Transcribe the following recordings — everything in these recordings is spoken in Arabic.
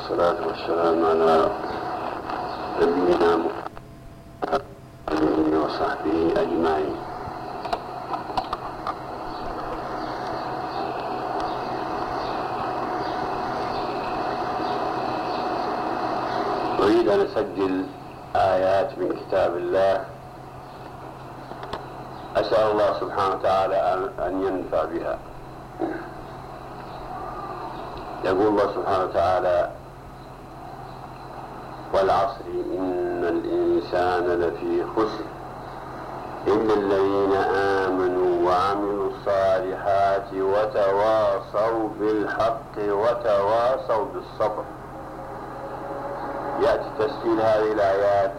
والصلاة والسلام على نبينا محمد وصحبه أجمعين. أريد أن أسجل آيات من كتاب الله، أسأل الله سبحانه وتعالى أن ينفع بها. يقول الله سبحانه وتعالى: والعصر إن الإنسان لفي خسر إلا الذين آمنوا وعملوا الصالحات وتواصوا بالحق وتواصوا بالصبر. يأتي تسجيل هذه الآيات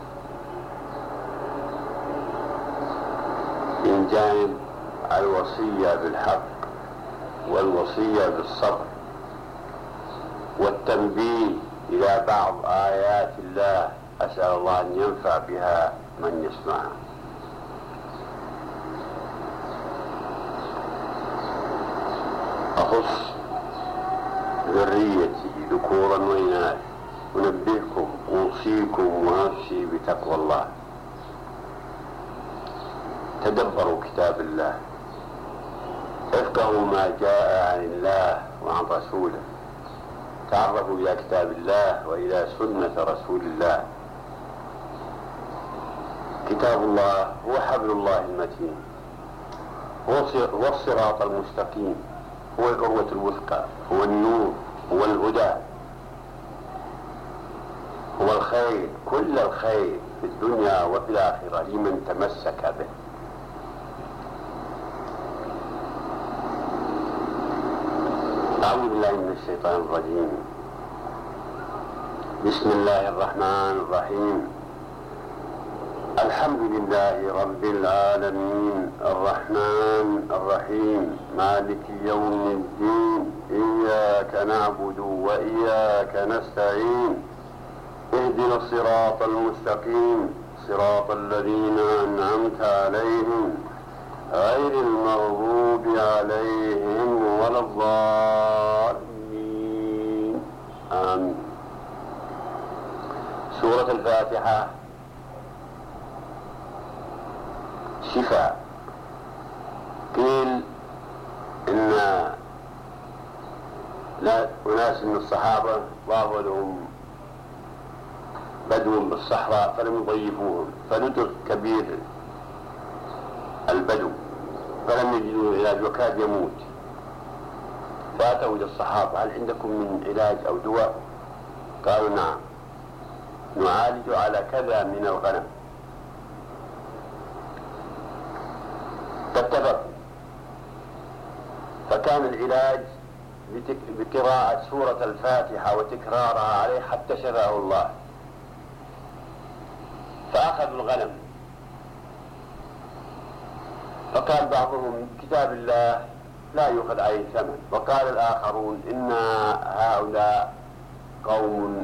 من جانب الوصية بالحق والوصية بالصبر والتنبيه إلى بعض آيات الله، أسأل الله أن ينفع بها من يسمعها. أخص ذريتي ذكورا وإناثا، أنبهكم أوصيكم ونفسي بتقوى الله. تدبروا كتاب الله، افقهوا ما جاء عن الله وعن رسوله، تعرفوا إلى كتاب الله وإلى سنة رسول الله. كتاب الله هو حبل الله المتين، هو الصراط المستقيم، هو العروة الوثقى، هو النور، هو الهدى، هو الخير، كل الخير في الدنيا وفي الآخرة لمن تمسك به. أعوذ بالله من الشيطان الرجيم. بسم الله الرحمن الرحيم. الحمد لله رب العالمين الرحمن الرحيم مالك يوم الدين، إياك نعبد وإياك نستعين، اهدنا الصراط المستقيم صراط الذين أنعمت عليهم غير المغضوب عليهم ولا الضالين، آمين. سورة الفاتحة شفاء. قيل إن أناس من الصحابة ضافوا لهم بدو بالصحراء فلم يضيفوهم، فندر كبير البدو فلم يجدوا علاج وكاد يموت، فأتوا إلى الصحابة: هل عندكم من علاج أو دواء؟ قالوا: نعم، نعالج على كذا من الغنم. فاتفقوا، فكان العلاج بقراءة سورة الفاتحة وتكرارها عليه حتى شفاه الله. فأخذوا الغنم، فقال بعضهم: كتاب الله لا يؤخذ عليه ثمن. وقال الآخرون: إن هؤلاء قوم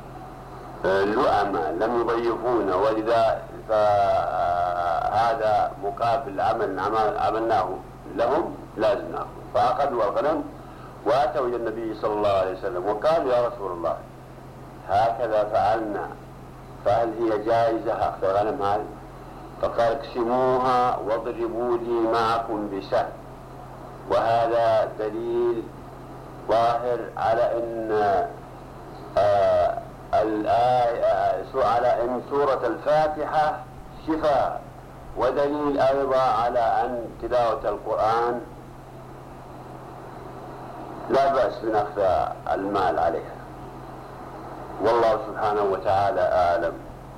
لؤمة لم يضيفون، ولذا فهذا مقابل عمل عملناه لهم لازم نأخذ. فأخذوا الغنم وأتوا إلى النبي صلى الله عليه وسلم وقالوا: يا رسول الله، هكذا فعلنا، فهل هي جائزة أخذ الغنم هذه؟ فقال: اقسموها واضربوا لي معكم بسهم. وهذا دليل ظاهر على أن سورة الفاتحة شفاء، ودليل أيضا على أن تلاوة القرآن لا بأس من أخذ المال عليها. والله سبحانه وتعالى أعلم.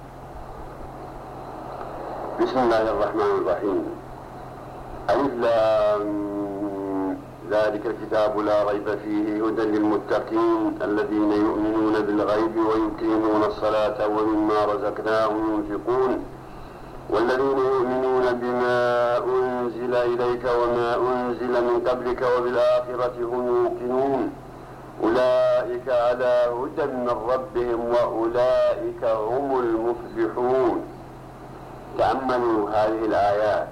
بسم الله الرحمن الرحيم. ألف لام ذلك الكتاب لا ريب فيه هدى للمتقين الذين يؤمنون بالغيب ويقيمون الصلاة ومما رزقناهم ينفقون والذين يؤمنون بما أنزل إليك وما أنزل من قبلك وبالآخرة هم يوقنون أولئك على هدى من ربهم وأولئك هم المفلحون. تأملوا هذه الآيات.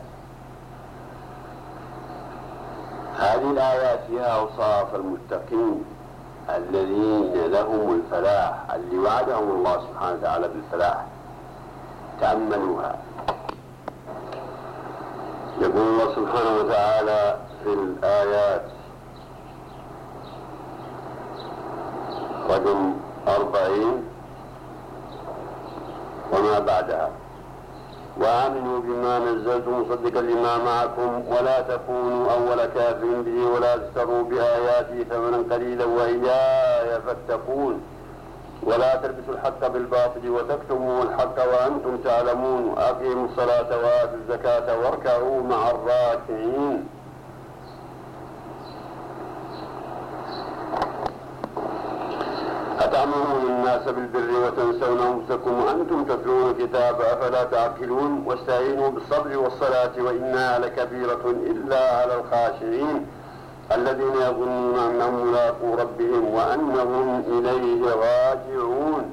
هذه الآيات فيها أوصاف المتقين الذين لهم الفلاح، اللي وعدهم الله سبحانه وتعالى بالفلاح. تأملوها. يقول الله سبحانه وتعالى في الآيات رقم 40 وما بعدها: وآمنوا بما نزلت مصدقا لما معكم ولا تكونوا أول كافر به ولا تشتروا بآياتي ثمنا قليلا وإياي فاتقون ولا تلبسوا الحق بالباطل وتكتموا الحق وأنتم تعلمون أقيموا الصلاة وآتوا الزكاة واركعوا مع الراكعين. أتأمرون الناس بالبر وتنسون أنفسكم وأنتم تتلون الكتاب أفلا تعقلون واستعينوا بالصبر والصلاة وإنها لكبيرة إلا على الخاشعين الذين يظنون أنهم ملاقو ربهم وأنهم إليه راجعون.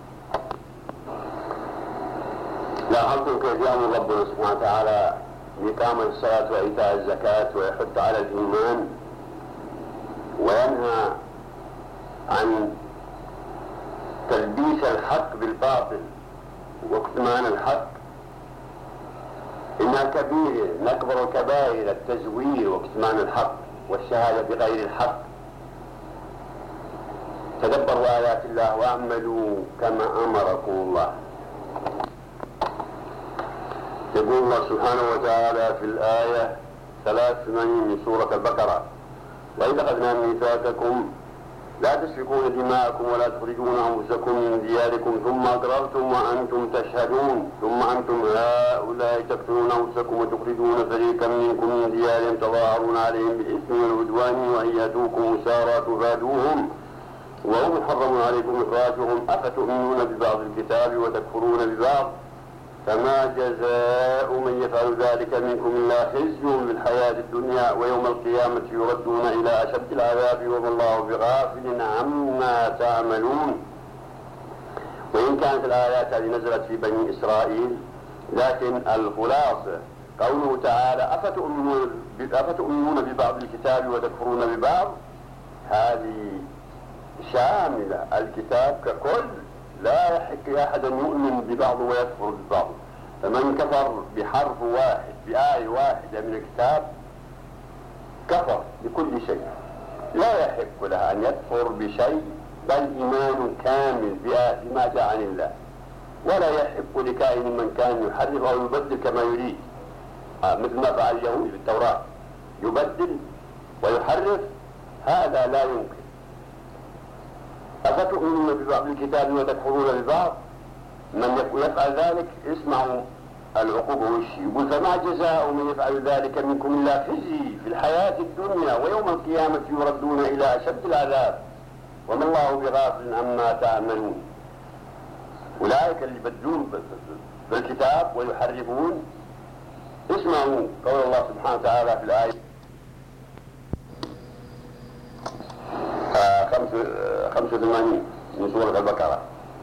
لاحظتم كيف يأمر ربنا سبحانه وتعالى بإقامة الصلاة وإيتاء الزكاة ويحث على الإيمان وينهى عن تلبيس الحق بالباطل واكتمان الحق. إنها كبيرة من أكبر الكبائر التزوير واكتمان الحق والشهادة بغير الحق. تدبروا آيات الله واعملوا كما أمركم الله. يقول الله سبحانه وتعالى في الآية 83 من سورة البقرة: وإذا أخذنا ميثاقكم لا تسفكون دماءكم ولا تخرجون أنفسكم من دياركم ثم أقررتم وأنتم تشهدون ثم أنتم هؤلاء تقتلون أنفسكم وتخرجون فريقا منكم من ديارهم تظاهرون عليهم بالإثم والعدوان وإن يأتوكم أسارى تفادوهم وهم محرم عليكم إخراجهم أفتؤمنون ببعض الكتاب وتكفرون ببعض فما جزاء من يفعل ذلك منكم إلا خزي في الحياة الدنيا ويوم القيامة يردون إلى أشد العذاب وما الله بغافل عما تعملون. وإن كانت الآيات هذه نزلت في بني إسرائيل لكن الخلاصة قوله تعالى أفتؤمنون ببعض الكتاب وتكفرون ببعض، هذه شاملة الكتاب ككل، لا يحق لأحد أن يؤمن ببعض ويكفر ببعض. فمن كفر بحرف واحد بآية واحدة من الكتاب كفر بكل شيء، لا يحق له أن يكفر بشيء بل إيمان كامل بما جاء عن الله. ولا يحق لكائن من كان يحرف أو يبدل كما يريد، مثل ما فعل اليهود بالتوراة، يبدل ويحرف، هذا لا يمكن. أفتؤمنون ببعض الكتاب وتكفرون ببعض، من يفعل ذلك اسمعوا العقوبة والشيء. يقول فما جزاء من يفعل ذلك منكم إلا خزي في الحياة الدنيا ويوم القيامة يردون إلى أشد العذاب وما الله بغافل عما تعملون. أولئك اللي يبدلون بالكتاب ويحرفون، اسمعوا قول الله سبحانه وتعالى في الآية 85 من سورة البقرة،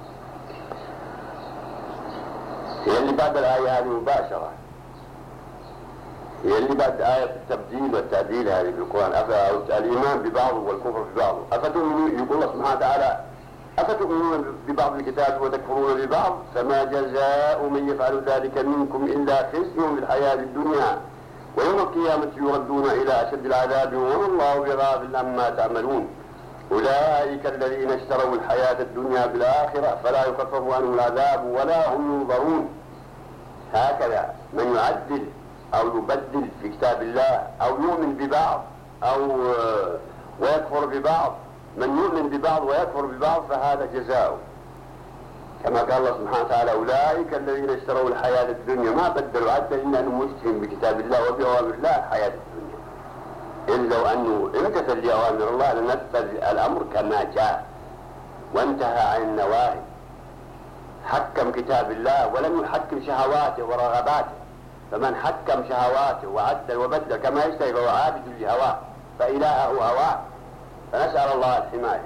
هي اللي بعد الآية هذه مباشرة، هي اللي بعد آية التبديل والتعديل هذه في القرآن، الإيمان ببعض والكفر ببعض. أفتؤمنون، يقول الله سبحانه وتعالى أفتؤمنون ببعض الكتاب وتكفرون ببعض فما جزاء من يفعل ذلك منكم إلا خزي في الحياة الدنيا ويوم القيامة يردون إلى أشد العذاب وما الله بغافل عما تعملون. أولئك الذين اشتروا الحياة الدنيا بالآخرة فلا يخفف عنهم العذاب ولا هم ينظرون. هكذا من يعدل أو يبدل في كتاب الله أو يؤمن ببعض أو ويكفر ببعض، من يؤمن ببعض ويكفر ببعض فهذا جزاؤه، كما قال الله سبحانه وتعالى أولئك الذين اشتروا الحياة الدنيا، ما بدلوا عدل إلا أنهم مشترين بكتاب الله وبأوامر الله الحياة الدنيا، إلا لو أنه امتثل لأوامر الله لنفذ الأمر كما جاء وانتهى عن النواهي، حكم كتاب الله ولم يحكم شهواته ورغباته. فمن حكم شهواته وعدل وبدل كما يشتهي فهو عابد لهواه فإلهه هواه، فنسأل الله الحماية.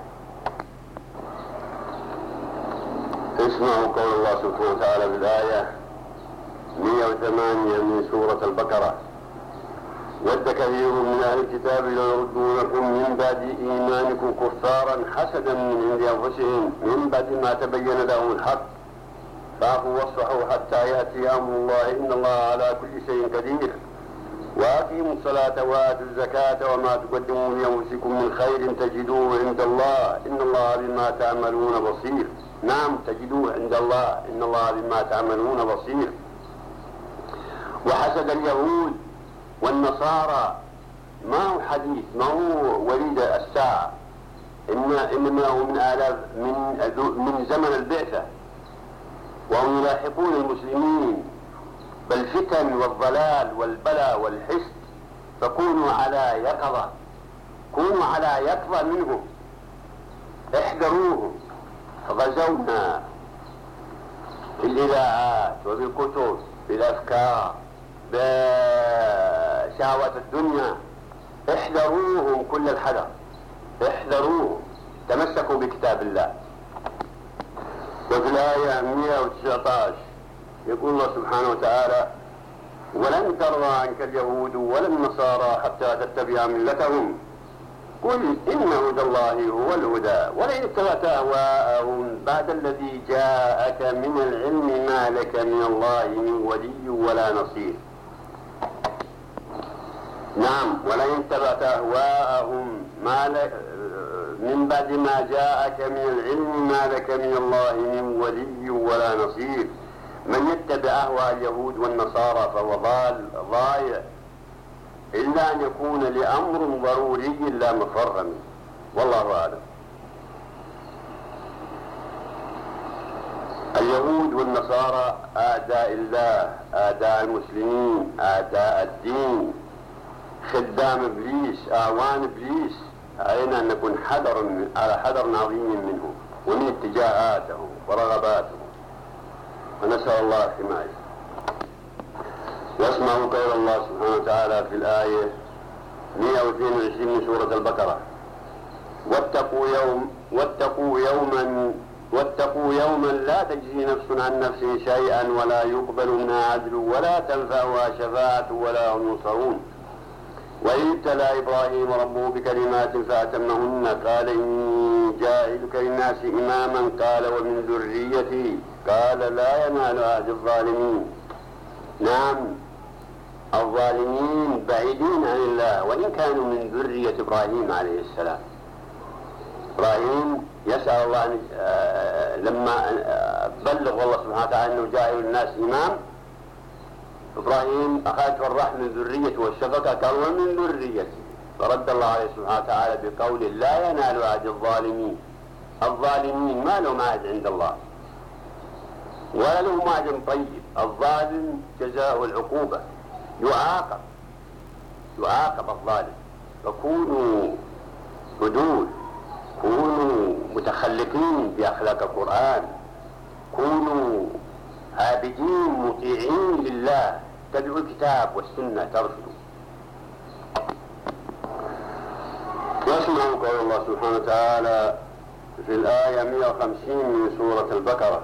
اسمعوا قول الله سبحانه وتعالى بالآية 108 من سورة البقرة: ود كثير من أهل الكتاب لو يردونكم من بعد إيمانكم كفارا حسدا من عند أنفسهم من بعد ما تبين لهم الحق فاعفوا واصفحوا حتى يأتي أمر الله إن الله على كل شيء قدير وأقيموا الصلاة وآتوا الزكاة وما تقدموا لأنفسكم من خير تجدوه عند الله إن الله بما تعملون بصير. نعم، تجدوه عند الله إن الله بما تعملون بصير. وحسد اليهود والنصارى ما هو حديث، ما هو وليد الساعة، إنما هو من آلاف من زمن البعثة، وهم يلاحقون المسلمين بالفتن والضلال والبلاء والحسد، فكونوا على يقظة، كونوا على يقظة منهم، احذروهم. غزونا في الإذاعات وبالكتب بالأفكار بشهوات الدنيا، احذروهم كل الحذر، احذروهم، تمسكوا بكتاب الله. وفي الآية 119 يقول الله سبحانه وتعالى: ولن ترضى عنك اليهود ولا النصارى حتى تتبع ملتهم قل إن هدى الله هو الهدى ولئن اتبعت أهواءهم بعد الذي جاءك من العلم ما لك من الله من ولي ولا نصير. نعم، ولئن اتبعت أهواءهم من بعد ما جاءك من العلم ما لك من الله من ولي ولا نصير. من يتبع أهواء اليهود والنصارى فهو ضايع، إلا أن يكون لأمر ضروري لا مفر منه، والله أعلم. اليهود والنصارى أعداء الله، أعداء المسلمين، أعداء الدين، خدام إبليس، أعوان إبليس. علينا أن نكون على حذر عظيم منهم ومن اتجاهاتهم ورغباتهم، ونسأل الله الحماية. واسمعوا قول الله سبحانه وتعالى في الآية 122 من سورة البقرة: واتقوا يوما لا تجزي نفس عن نفس شيئا ولا يقبل منها عدل ولا تنفعها شفاعة ولا هم ينصرون. وإذ ابتلى إبراهيم ربه بكلمات فأتمهن قال إني جاعلك للناس إماما قال ومن ذريتي قال لا ينال عهد الظالمين. نعم، الظالمين بعيدين عن الله وإن كانوا من ذرية إبراهيم عليه السلام. إبراهيم يسأل الله لما بلغ الله سبحانه وتعالى أنه جاعل الناس إمام، إبراهيم أخذته الرحمة من ذريته والشفقة قال ومن ذريته، فرد الله عليه سبحانه وتعالى بقوله لا ينال عهد الظالمين. الظالمين ما لهم عهد عند الله ولا لهم عهد طيب. الظالم جزاء العقوبة، يعاقب الظالم. فكونوا عدول، كونوا متخلقين بأخلاق القرآن، كونوا عابدين مطيعين لله، تبعوا الكتاب والسنة ترشدوا. واسمعوا قول الله سبحانه وتعالى في الآية 150 من سورة البقرة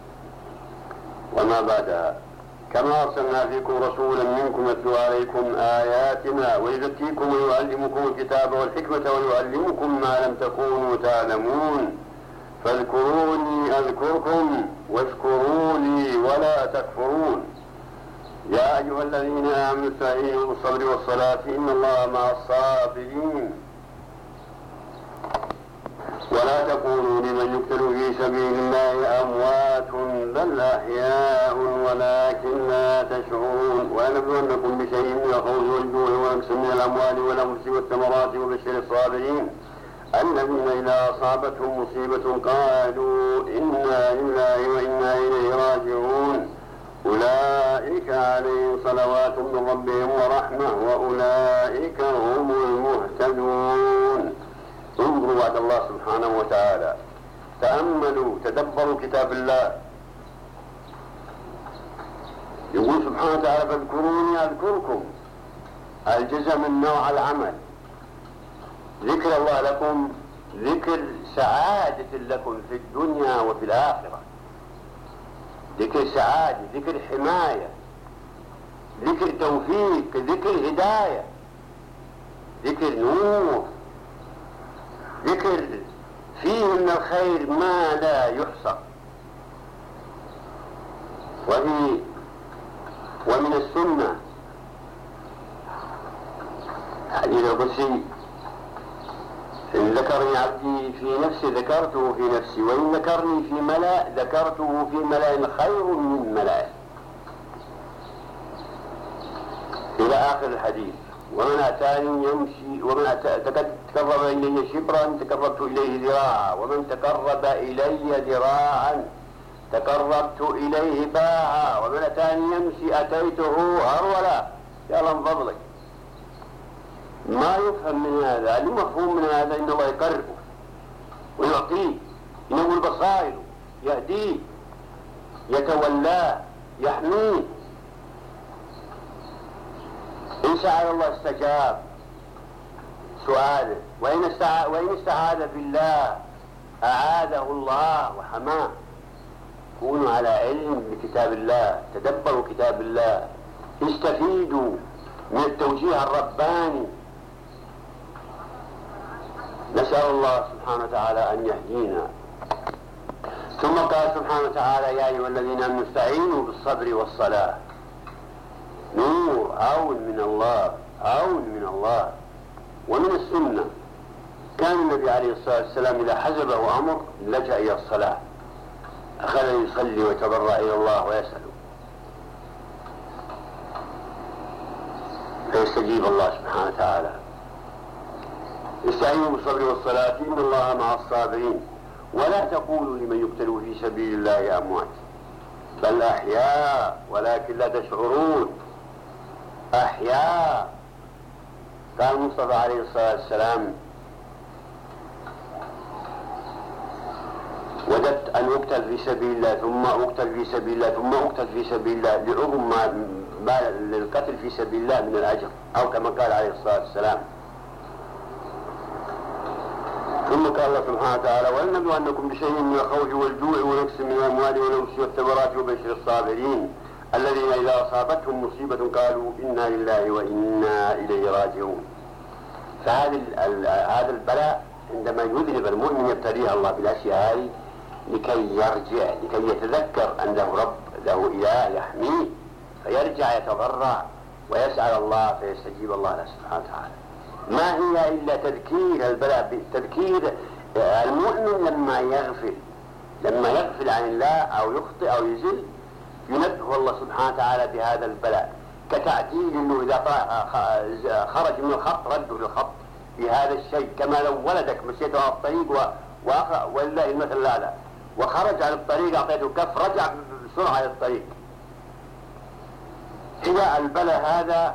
وما بعدها: كما أرسلنا فيكم رسولا منكم يتلو عليكم آياتنا ويزكيكم ويعلمكم الكتاب والحكمة ويعلمكم ما لم تكونوا تعلمون فاذكروني أذكركم واشكروا لي ولا تكفرون. يا أيها الذين آمنوا استعينوا بالصبر والصلاة إن الله مع الصابرين. ولا تقولوا لمن يقتل في سبيل الله أموات بل أحياء ولكن لا تشعرون. ونبلونكم بشيء من الخوف والجوع ونقص من الأموال والأنفس والثمرات وبشر الصابرين الذين إذا أصابتهم مصيبة قالوا إنا لله وإنا إليه راجعون أولئك عليهم صلوات من ربهم ورحمة وأولئك هم المهتدون. انظروا وعد الله سبحانه وتعالى، تأملوا، تدبروا كتاب الله. يقول سبحانه وتعالى فاذكروني أذكركم، الجزم من نوع العمل. ذكر الله لكم ذكر سعادة لكم في الدنيا وفي الآخرة، ذكر سعادة، ذكر حماية، ذكر توفيق، ذكر هداية. ذكر نور، ذكر فيه من الخير ما لا يحصى. ومن السنة حديث القدسي: إن ذكرني عبدي في نفسي ذكرته في نفسي، وإن ذكرني في ملأ ذكرته في ملأ خير من ملأ، إلى آخر الحديث. ومن أتاني يمشي، ومن تقرب إلي شبرا تقربت إليه ذراعا، ومن تقرب إلي ذراعا تقربت إليه باعا، ومن أتاني يمشي أتيته هرولا. يا الله من فضلك، ما يفهم من هذا، المفهوم من هذا إن الله يقربه ويعطيه، ينور بصائره، يهديه، يتولاه، يحميه. إن سأل الله استجاب سؤاله، وإن استعاذ بالله أعاذه الله وحماه. كونوا على علم بكتاب الله، تدبروا كتاب الله، استفيدوا من التوجيه الرباني. نسأل الله سبحانه وتعالى أن يهدينا. ثم قال سبحانه وتعالى: يا أيها الذين آمنوا استعينوا بالصبر والصلاة. نور، عون من الله، عون من الله. ومن السنة كان النبي عليه الصلاة والسلام إذا حزبه أمر لجأ إلى الصلاة، أخذ يصلي ويتضرع إلى الله ويسأله، فيستجيب الله سبحانه وتعالى. استعينوا بالصبر والصلاة إن الله مع الصابرين. ولا تقولوا لمن يقتل في سبيل الله أموات بل أحياء ولكن لا تشعرون. أحياء. قال المصطفى عليه الصلاة والسلام: وددت أن أقتل في سبيل الله ثم أقتل في سبيل الله ثم أقتل في سبيل الله لعظم ما للقتل في سبيل الله من الأجر، أو كما قال عليه الصلاة والسلام. ثم قال الله سبحانه وتعالى: ولنبلونكم بشيء من الخوف والجوع ونقص من الأموال والأنفس والثمرات وبشر الصابرين الذين إذا أصابتهم مصيبة قالوا إنا لله وإنا إليه راجعون. فهذا البلاء عندما يذنب المؤمن يبتليه الله بالأشياء هذه لكي يرجع، لكي يتذكر أن له رب، له إله يحميه، فيرجع يتضرع ويسأل الله فيستجيب الله له سبحانه وتعالى. ما هي إلا تذكير البلاء، بالتذكير المؤمن لما يغفل عن الله أو يخطئ أو يزل ينبه الله سبحانه وتعالى بهذا البلاء، كتعديل أنه إذا خرج من الخط رده للخط بهذا الشيء. كما لو ولدك مشيته على الطريق ولله المثل الأعلى وخرج عن الطريق أعطيته كف رجع بسرعة على الطريق. إذا البلاء هذا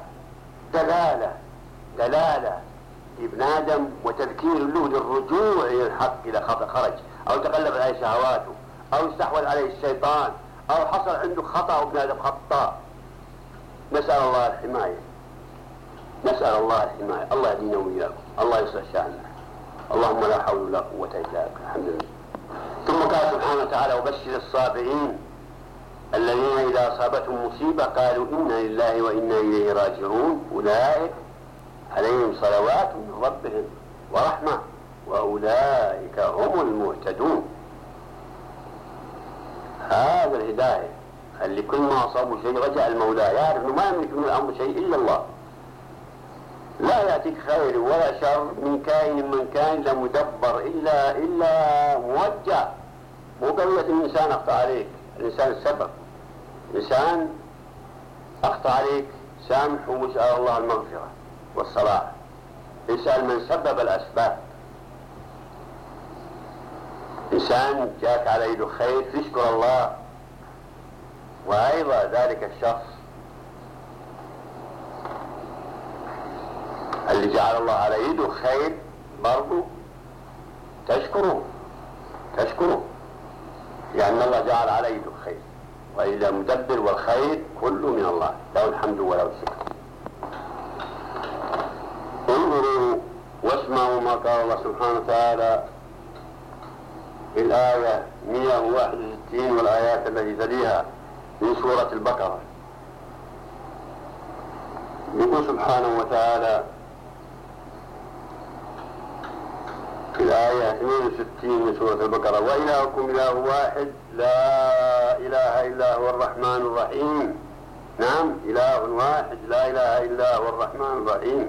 دلالة ابن آدم وتذكير له للرجوع إلى الحق إذا خرج أو تقلب عليه شهواته أو استحوذ عليه الشيطان أو حصل عنده خطأ وابن آدم خطأ. نسأل الله الحماية، نسأل الله الحماية. الله يهدينا وإياكم، الله يصلح شأننا. اللهم لا حول ولا قوة إلا بك. الحمد لله. ثم قال سبحانه وتعالى: وبشر الصابرين الذين إذا أصابتهم مصيبة قالوا إنا لله وإنا إليه راجعون أولئك عليهم صلوات من ربهم ورحمة وأولئك هم المهتدون. هذا الهداية اللي كل ما أصابه شيء رجع المولى، يعرف أنه ما يملك من الأمر شيء إلا الله. لا يأتيك خير ولا شر من كائن من كان لا مدبر إلا موجه. مو قضية الإنسان أخطأ عليك، الإنسان السبب. الإنسان أخطأ عليك سامح واسأل الله المغفرة والصلاح. اسأل من سبب الأسباب. إنسان جاءك على يده خير تشكر الله، وأيضا ذلك الشخص اللي جعل الله على يده خير برضو تشكره، لأن الله جعل على يده خير، وإذا مدبر والخير كله من الله، له الحمد وله الشكر. انظروا واسمعوا ما قال الله سبحانه وتعالى في الآية 161 والآيات التي تليها من سورة البقرة. يقول سبحانه وتعالى: 62 من سورة البقرة: وإلهكم إله واحد لا إله إلا هو الرحمن الرحيم. نعم، إله واحد لا إله إلا هو الرحمن الرحيم.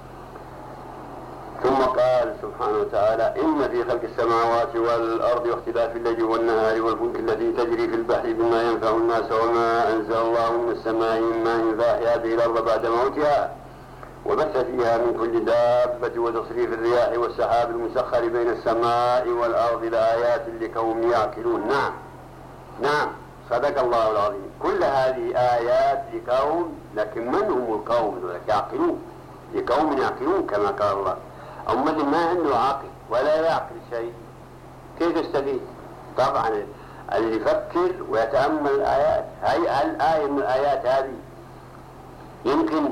ثم قال سبحانه وتعالى: إن في خلق السماوات والأرض واختلاف الليل والنهار والفلك التي تجري في البحر بما ينفع الناس وما أنزل الله من السماء من ماء فأحيا به الأرض بعد موتها وبث فيها من كل دابة وتصريف الرياح والسحاب المسخر بين السماء والأرض لآيات لقوم يعقلون. نعم نعم، صدق الله العظيم. كل هذه آيات لقوم، لكن من هم القوم؟ يعقلون، لقوم يعقلون كما قال الله. أما اللي ما عنده عقل ولا يعقل شيء كيف يستفيد؟ طبعا اللي يفكر ويتأمل الآيات، هي الآية من الآيات هذه يمكن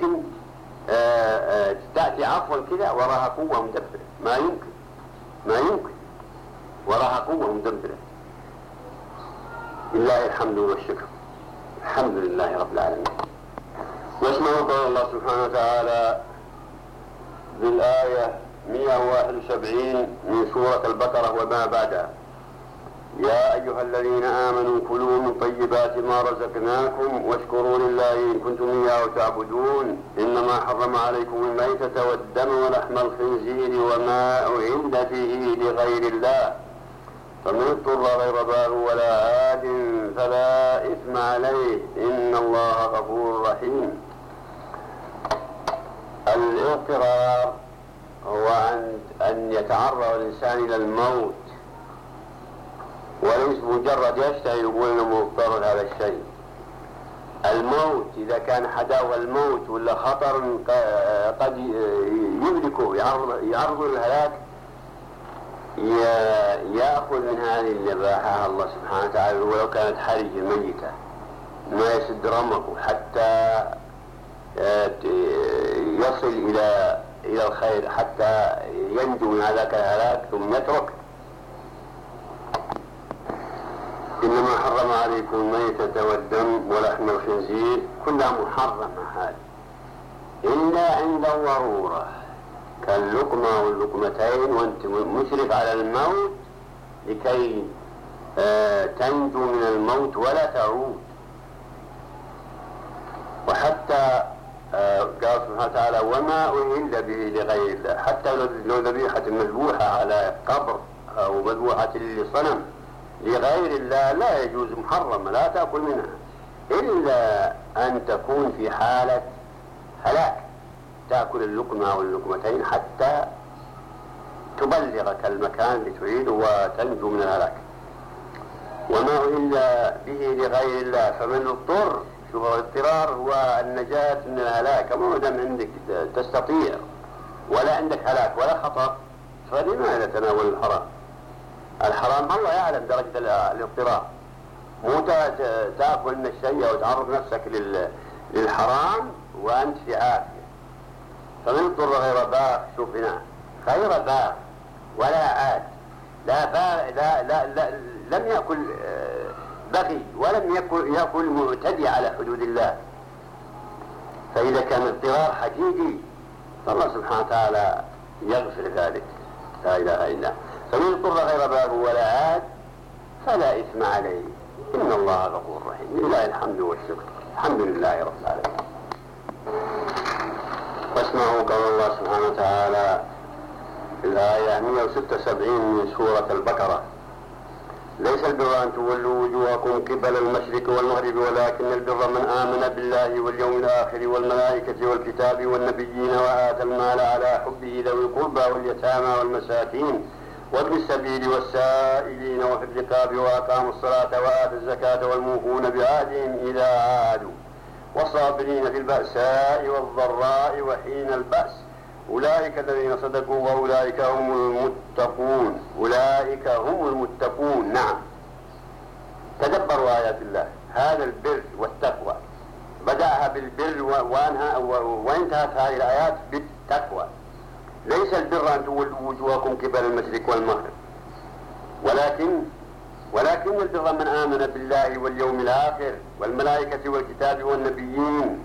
تأتي عفوا كذا وراها قوة مدبرة، ما يمكن وراها قوة مدبرة. لله الحمد والشكر، الحمد لله رب العالمين. واسمعوا قول الله سبحانه وتعالى بالآية 171 من سورة البقرة وما بعدها: يا أيها الذين آمنوا كلوا من طيبات ما رزقناكم واشكروا لله إن كنتم إياه تعبدون إنما حرم عليكم الميتة والدم ولحم الخنزير وما أهل فيه لغير الله فمن اضطر غير باغ ولا عاد فلا إثم عليه إن الله غفور رحيم. الاضطرار هو أن يتعرض الإنسان إلى الموت، وليس مجرد يشتهي يقول انه مضطر هذا الشيء. الموت اذا كان حداوى الموت ولا خطر قد يهلكه، يعرض للهلاك، ياخذ من هذه اللي باحها الله سبحانه وتعالى ولو كانت حرجه ميته، ما يسد رمقه حتى يصل الى الخير، حتى ينجو من هذاك الهلاك ثم يترك. إنما حرم عليكم الميتة والدم ولحم الخنزير، كلها محرمة هذه إلا عند الضرورة، كاللقمة واللقمتين وأنت مشرف على الموت لكي تنجو من الموت ولا تعود. وحتى قال سبحانه وتعالى: وما أهل به لغير الله، حتى لو ذبيحة مذبوحة على قبر أو مذبوحة لصنم لغير الله لا يجوز، محرمة، لا تأكل منها إلا أن تكون في حالة هلاك، تأكل اللقمة واللقمتين حتى تبلغك المكان اللي تريده وتنجو من الهلاك. وما أهل به لغير الله فمن اضطر. شوف، الاضطرار هو النجاة من الهلاك، ما دام عندك تستطيع ولا عندك هلاك ولا خطر فلماذا تناول الحرام؟ الحرام الله يعلم درجة الاضطرار، مو تأكل من الشيء وتعرض نفسك للحرام وأنت في عافية. فمن اضطر غير باغ، شوف هنا غير باغ ولا عاد، لا لم يأكل بغي ولم يأكل معتدي على حدود الله. فإذا كان اضطرار حقيقي فالله سبحانه وتعالى يغفر ذلك، لا إله إلا. فمن اضطر غير باغ ولا عاد فلا إثم عليه إن الله غفور رحيم. لله الحمد والشكر، الحمد لله رب العالمين. واسمعوا قول الله سبحانه وتعالى في الآية 176 من سورة البقرة: ليس البر أن تولوا وجوهكم قبل المشرق والمغرب ولكن البر من آمن بالله واليوم الآخر والملائكة والكتاب والنبيين وآتى المال على حبه ذوي القربى واليتامى والمساكين وابن السبيل والسائلين وفي الرقاب وأقاموا الصلاة وآتوا الزكاة والموفون بعهدهم إذا عاهدوا والصابرين في البأساء والضراء وحين البأس أولئك الذين صدقوا وأولئك هم المتقون. أولئك هم المتقون. نعم، تدبروا آيات الله. هذا البر والتقوى بدأها بالبر وانتهت هذه الآيات بالتقوى. ليس البر أن تولوا وجوهكم قبل المشرق والمغرب، ولكن البر من آمن بالله واليوم الآخر والملائكة والكتاب والنبيين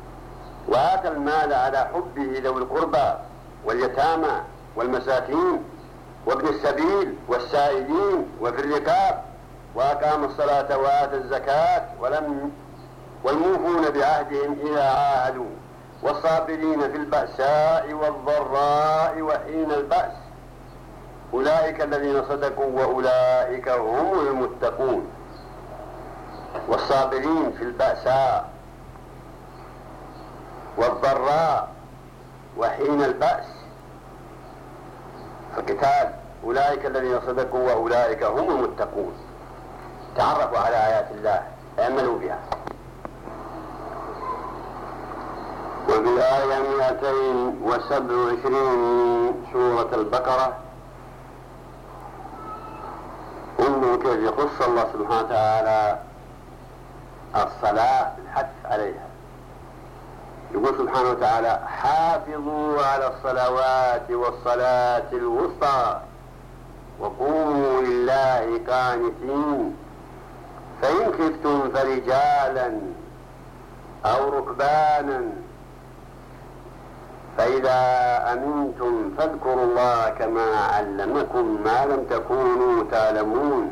وآتى المال على حبه ذوي القربى واليتامى والمساكين وابن السبيل والسائلين وفي الركاب، وأقاموا الصلاة وآتوا الزكاة والموفون بعهدهم إذا عاهدوا، والصابرين في البأساء والضراء وحين البأس، أولئك الذين صدقوا وأولئك هم المتقون. والصابرين في البأساء والضراء وحين البأس فقتال، أولئك الذين صدقوا وأولئك هم المتقون. تعرفوا على آيات الله، اعملوا بها. وفي الآية 227 سورة البقرة انظروا كيف يخص الله سبحانه وتعالى الصلاة بالحث عليها. يقول سبحانه وتعالى: حافظوا على الصلوات والصلاة الوسطى وقوموا لله قانتين، فإن خفتم فرجالا أو ركبانا فإذا أمنتم فاذكروا الله كما علمكم ما لم تكونوا تعلمون.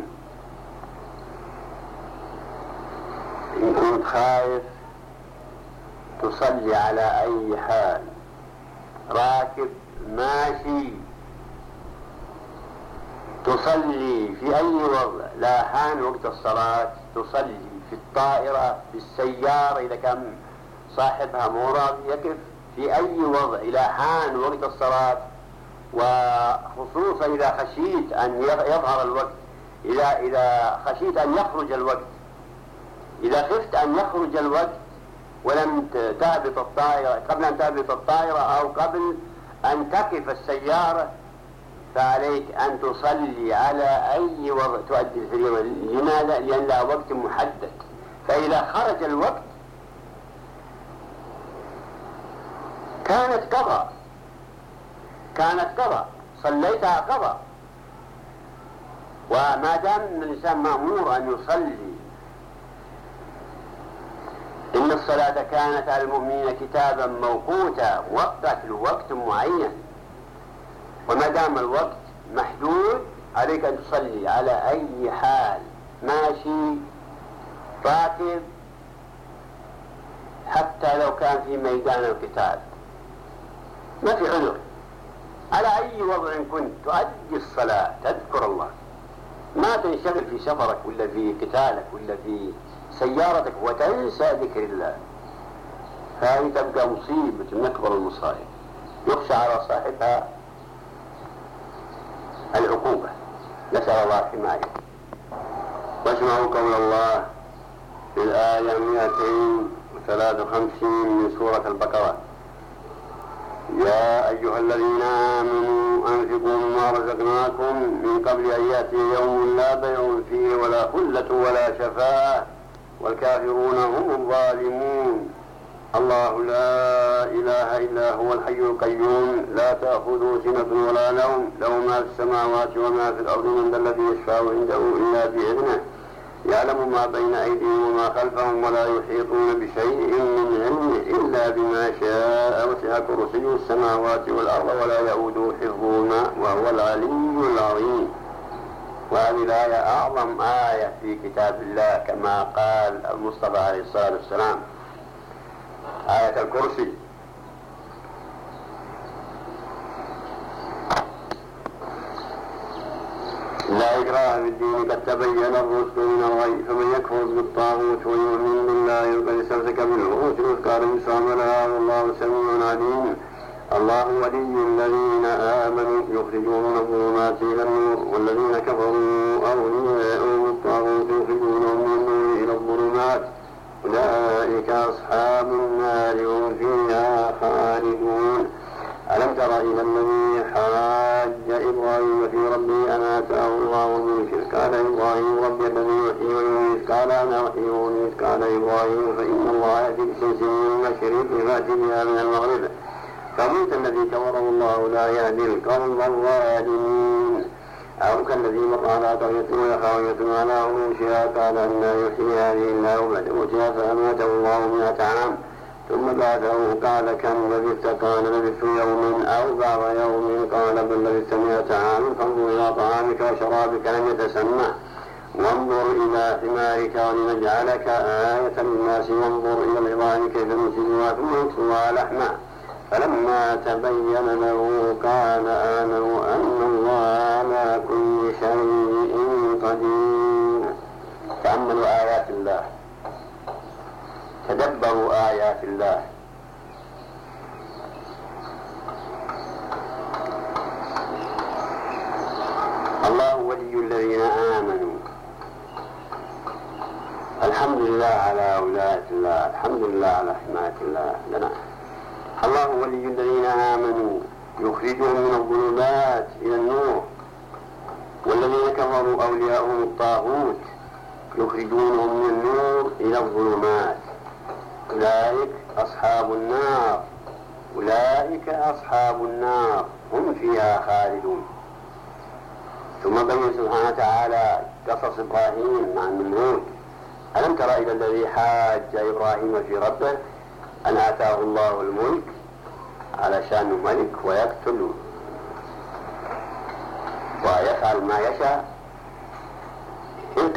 إن كنت خايف تصلي على أي حال، راكب ماشي، تصلي في أي وضع، لا حان وقت الصلاة تصلي في الطائرة، في السيارة إذا كان صاحبها مراد يقف في أي وضع إلى حان وقت الصلاة. وخصوصا إذا خشيت أن يظهر الوقت، إذا خشيت أن يخرج الوقت، إذا خفت أن يخرج الوقت ولم تهبط الطائرة، قبل أن تهبط الطائرة أو قبل أن تقف السيارة، فعليك أن تصلي على أي وضع تؤدي الفريضة. لماذا؟ لأن لها وقت محدد، فإذا خرج الوقت كانت قضاء، صليتها قضاء. وما دام الإنسان مأمور أن يصلي، إن الصلاة كانت على المؤمنين كتابا موقوتا، وقت معين، وما دام الوقت محدود عليك أن تصلي على أي حال، ماشي، راكب، حتى لو كان في ميدان القتال ما في عذر. على أي وضع كنت تؤدي الصلاة، تذكر الله، ما تنشغل في سفرك ولا في قتالك ولا في سيارتك وتنسى ذكر الله. هذه تبقى مصيبة من أكبر المصائب، يخشى على صاحبها العقوبة، نسأل الله الحماية. واسمعوا قول الله في الآية 253 من سورة البقرة: يا أيها الذين آمنوا أنفقوا مما رزقناكم من قبل أن يأتي يوم لا بيع فيه ولا خلة ولا شفاعة والكافرون هم الظالمون. الله لا إله إلا هو الحي القيوم لا تأخذه سنة ولا نوم، له ما في السماوات وما في الأرض، من ذا الذي يشفع عنده إلا بإذنه، يعلم ما بين أيديهم وما خلفهم ولا يحيطون بشيء من علمه إلا بما شاء، وسع كرسيه السماوات والأرض ولا يؤوده حفظهما وهو العلي العظيم. وهذه الآية أعظم آية في كتاب الله كما قال المصطفى عليه الصلاة والسلام، آية الكرسي. لا إكراه في الدين قد تبين الرشد من الغي، فمن يكفر بالطاغوت ويؤمن بالله فقد استمسك بالعروة الوثقى لا انفصام لها والله سميع عليم. الله ولي الذين آمنوا يخرجون من الظلمات إلى النور، والذين كفروا أولياءهم الطاغوت يخرجونهم من النور إلى الظلمات، أولئك أصحاب النار هم فيها خالدون. ألم تر إلى الذي حاج إبراهيم في ربه أن آتاه الله الملك؟ قال إبراهيم ربي الذي يحيي ويميت، قال أنا أحيي وأميت. قال إبراهيم فإن الله يأتي بالشمس من المشرق فأتي بها من المغرب، فموت الذي كفره الله لا يهدي القوم الظالمين. أو كالذي مر على قرية وهي خاوية على عروشها قال أن يحيي هذه الله بعد موتها فأماته الله 100 عام ثم بعده قال كم لبثت؟ قال لبثت يوم أو بعض يوم. قال بل لبثت 100 عام. فانظر إلى طعامك وشرابك لم يتسنى، وانظر إلى ثمارك ولنجعلك آية للناس، وانظر إلى العظام كيف ننشزها ثم نكسوها لحما. فلما تبين له قال آمن أن الله على كل شيء قدير. تأملوا آيات الله، تدبروا آيات الله. الله ولي الذين آمنوا. الحمد لله على ولاية الله، الحمد لله على حماية الله لنا. الله ولي الذين آمنوا يخرجهم من الظلمات إلى النور، والذين كفروا أولياءهم الطاغوت يخرجونهم من النور إلى الظلمات. أولئك أصحاب النار، أولئك أصحاب النار هم فيها خالدون. ثم بين سبحانه وتعالى قصص إبراهيم مع النمرود. ألم تر إلى الذي حاج إبراهيم في ربه أن آتاه الله الملك علشان ملك ويقتل ويفعل ما يشاء. إن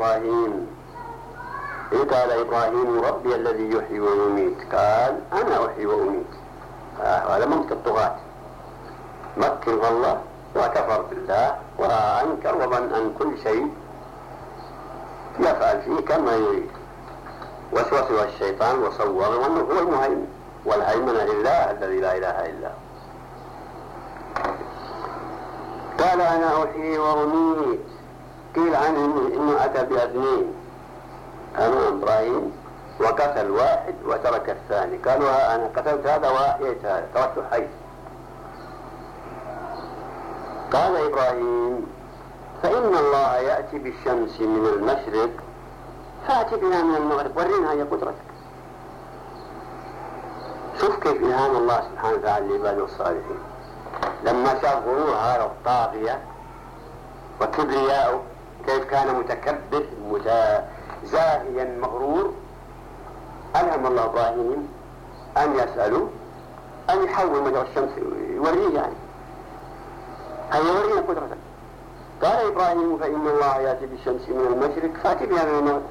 قال إبراهيم ربي الذي يحيي ويميت، قال أنا أحيي وأميت. هذا منطق الطغاة، مكر الله وكفر بالله وأنكر وظن أن كل شيء يفعل فيه كما يريد. وسوسه الشيطان وصوره أنه هو المهيمن، والهيمنة لله الذي لا إله إلا هو. قال أنا أحيي وأميت. قيل عنه إنه أتى بأذنين أمام إبراهيم وقتل واحد وترك الثاني. قالوا أنا قتلت هذا وأحييت هذا، تركت حي. قال إبراهيم فإن الله يأتي بالشمس من المشرق فأتي بها من المغرب، ورينا هي قدرتك. شوف كيف إلهام الله سبحانه وتعالى لعباده الصالحين. لما شاف غرور هذا الطاغية وكبرياءه، كيف كان متكبر زاهيا مغرور، ألهم الله إبراهيم أن يسألوا أن يحول مجرى الشمس، يوريه يعني هيا ورينا قدرتك. قال إبراهيم فإن الله يأتي بالشمس من المشرق فأتي بها من المغرب.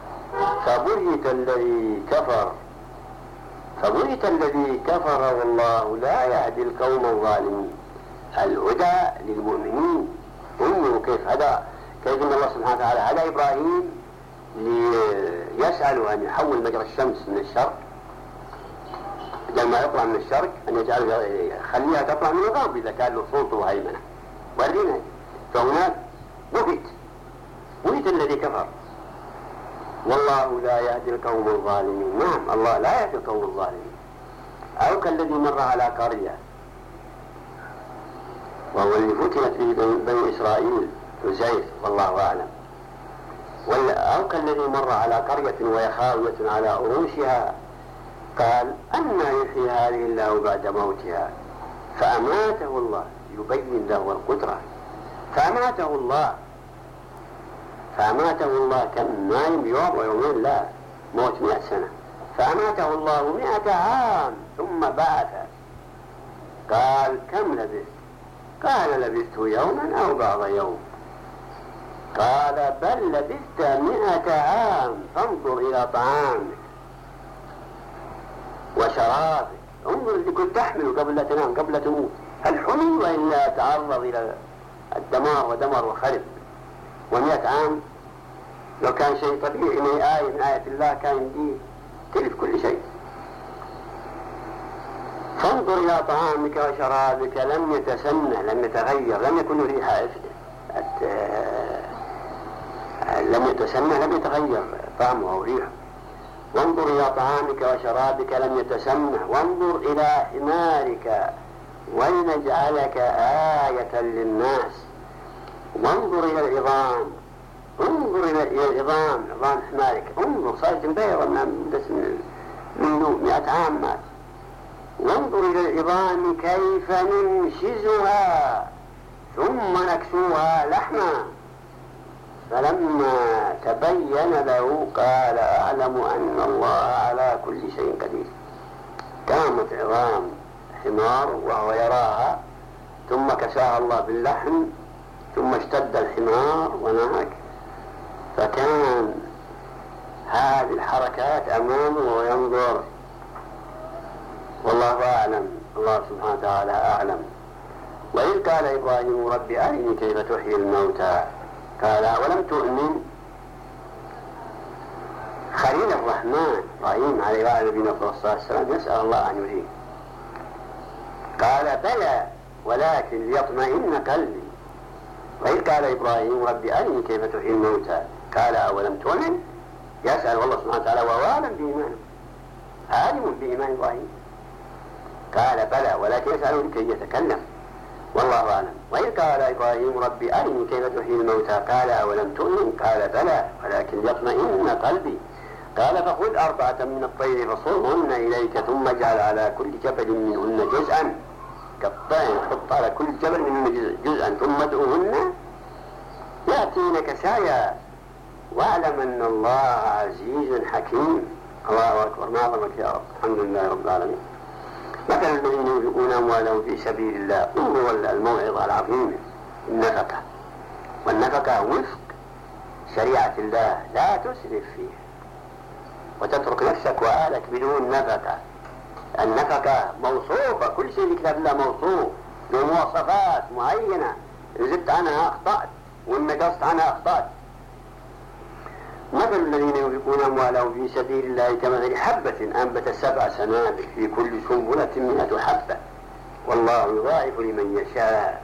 فبهت الذي كفر والله لا يهدي القوم الظالمين. الهدى للمؤمنين. انظروا كيف ان الله سبحانه وتعالى هدى إبراهيم ليسأل أن يحول مجرى الشمس من الشرق، لما يطلع من الشرق أن يخليها تطلع من الغرب إذا كان له سلطة وهيمنة. ورينا فهناك بهت الذي كفر والله لا يهدي القوم الظالمين. نعم، الله لا يهدي القوم الظالمين. أو كالذي مر على قرية، وهو اللي فتنت به بني إسرائيل عزير والله أعلم. أو كالذي مر على قرية وهي خاوية على عروشها قال أنى يحيي هذه الله بعد موتها فأماته الله، يبين له القدرة. فأماته الله كان نايم يوم ويومين، لا موت 100 سنة. فأماته الله 100 عام ثم بعث. قال كم لبثت؟ قال لبثت يوما أو بعض يوم. قال بل لبثت 100 عام. فانظر إلى طعامك وشرابك، انظر اللي كنت تحمله قبل لا تنام، قبل لا تموت. هل حمل وإلا تعرض إلى الدمار ودمر وخرب؟ 100 عام لو كان شيء طبيعي من آية الله كان يجي تلف كل شيء. فانظر إلى طعامك وشرابك لم يتسنى، لم يتغير، لم يكن ريحة لم يتسنى، لم يتغير طعمه أو ريحه. وانظر إلى طعامك وشرابك لم يتسنى. وانظر إلى حمارك ولنجعلك آية للناس. وانظر إلى العظام، انظر إلى العظام، عظام حمارك، انظر صارت مبيضة من 100 عام مات. وانظر إلى العظام كيف ننشزها ثم نكسوها لحما. فلما تبين له قال أعلم أن الله على كل شيء قدير. قامت عظام حمار وهو يراها، ثم كساها الله باللحم، ثم اشتد الحمار ونهك، فكان هذه الحركات أمامه وينظر. والله أعلم، الله سبحانه وتعالى أعلم. وإذ قال إبراهيم رب أرني كيف تحيي الموتى قال أولم تؤمن. خليل الرحمن إبراهيم عليه وعلى نبينا الصلاة والسلام يسأل الله أن يريه، قال بلى ولكن ليطمئن قلبي. وإذ قال إبراهيم رب أرني كيف تحيي الموتى قال أولم تؤمن. يسأل الله سبحانه وتعالى وهو أعلم بإيمانه، عالم بإيمان إبراهيم. قال بلى ولكن يسأل لكي يتكلم، والله أعلم. وإذ قال إبراهيم رب أرني كيف تحيي الموتى قال أولم تؤمن قال بلى ولكن ليطمئن قلبي. قال فخذ 4 من الطير فصرهن إليك ثم اجعل على كل جبل منهن جزءا كالطين، حط على كل جبل منهن جزءا ثم ادعوهن يأتينك سعيا واعلم أن الله عزيز حكيم. الله أكبر، ما أعظمك يا رب. الحمد لله رب العالمين. مثل الذين ينفقون أموالهم في سبيل الله انظروا الموعظة العظيمة النفقة، والنفقة وفق شريعة الله لا تسرف فيها وتترك نفسك وأهلك بدون نفقة. النفقة موصوفة، كل شيء في كتاب الله موصوف بمواصفات معينة، إن زدت عنها أخطأت وإن نقصت عنها أخطأت. مثل الذين ينفقون أموالهم في سبيل الله كمثل حبة أنبت 7 سنابل في كل سنبلة 100 حبة والله يضاعف لمن يشاء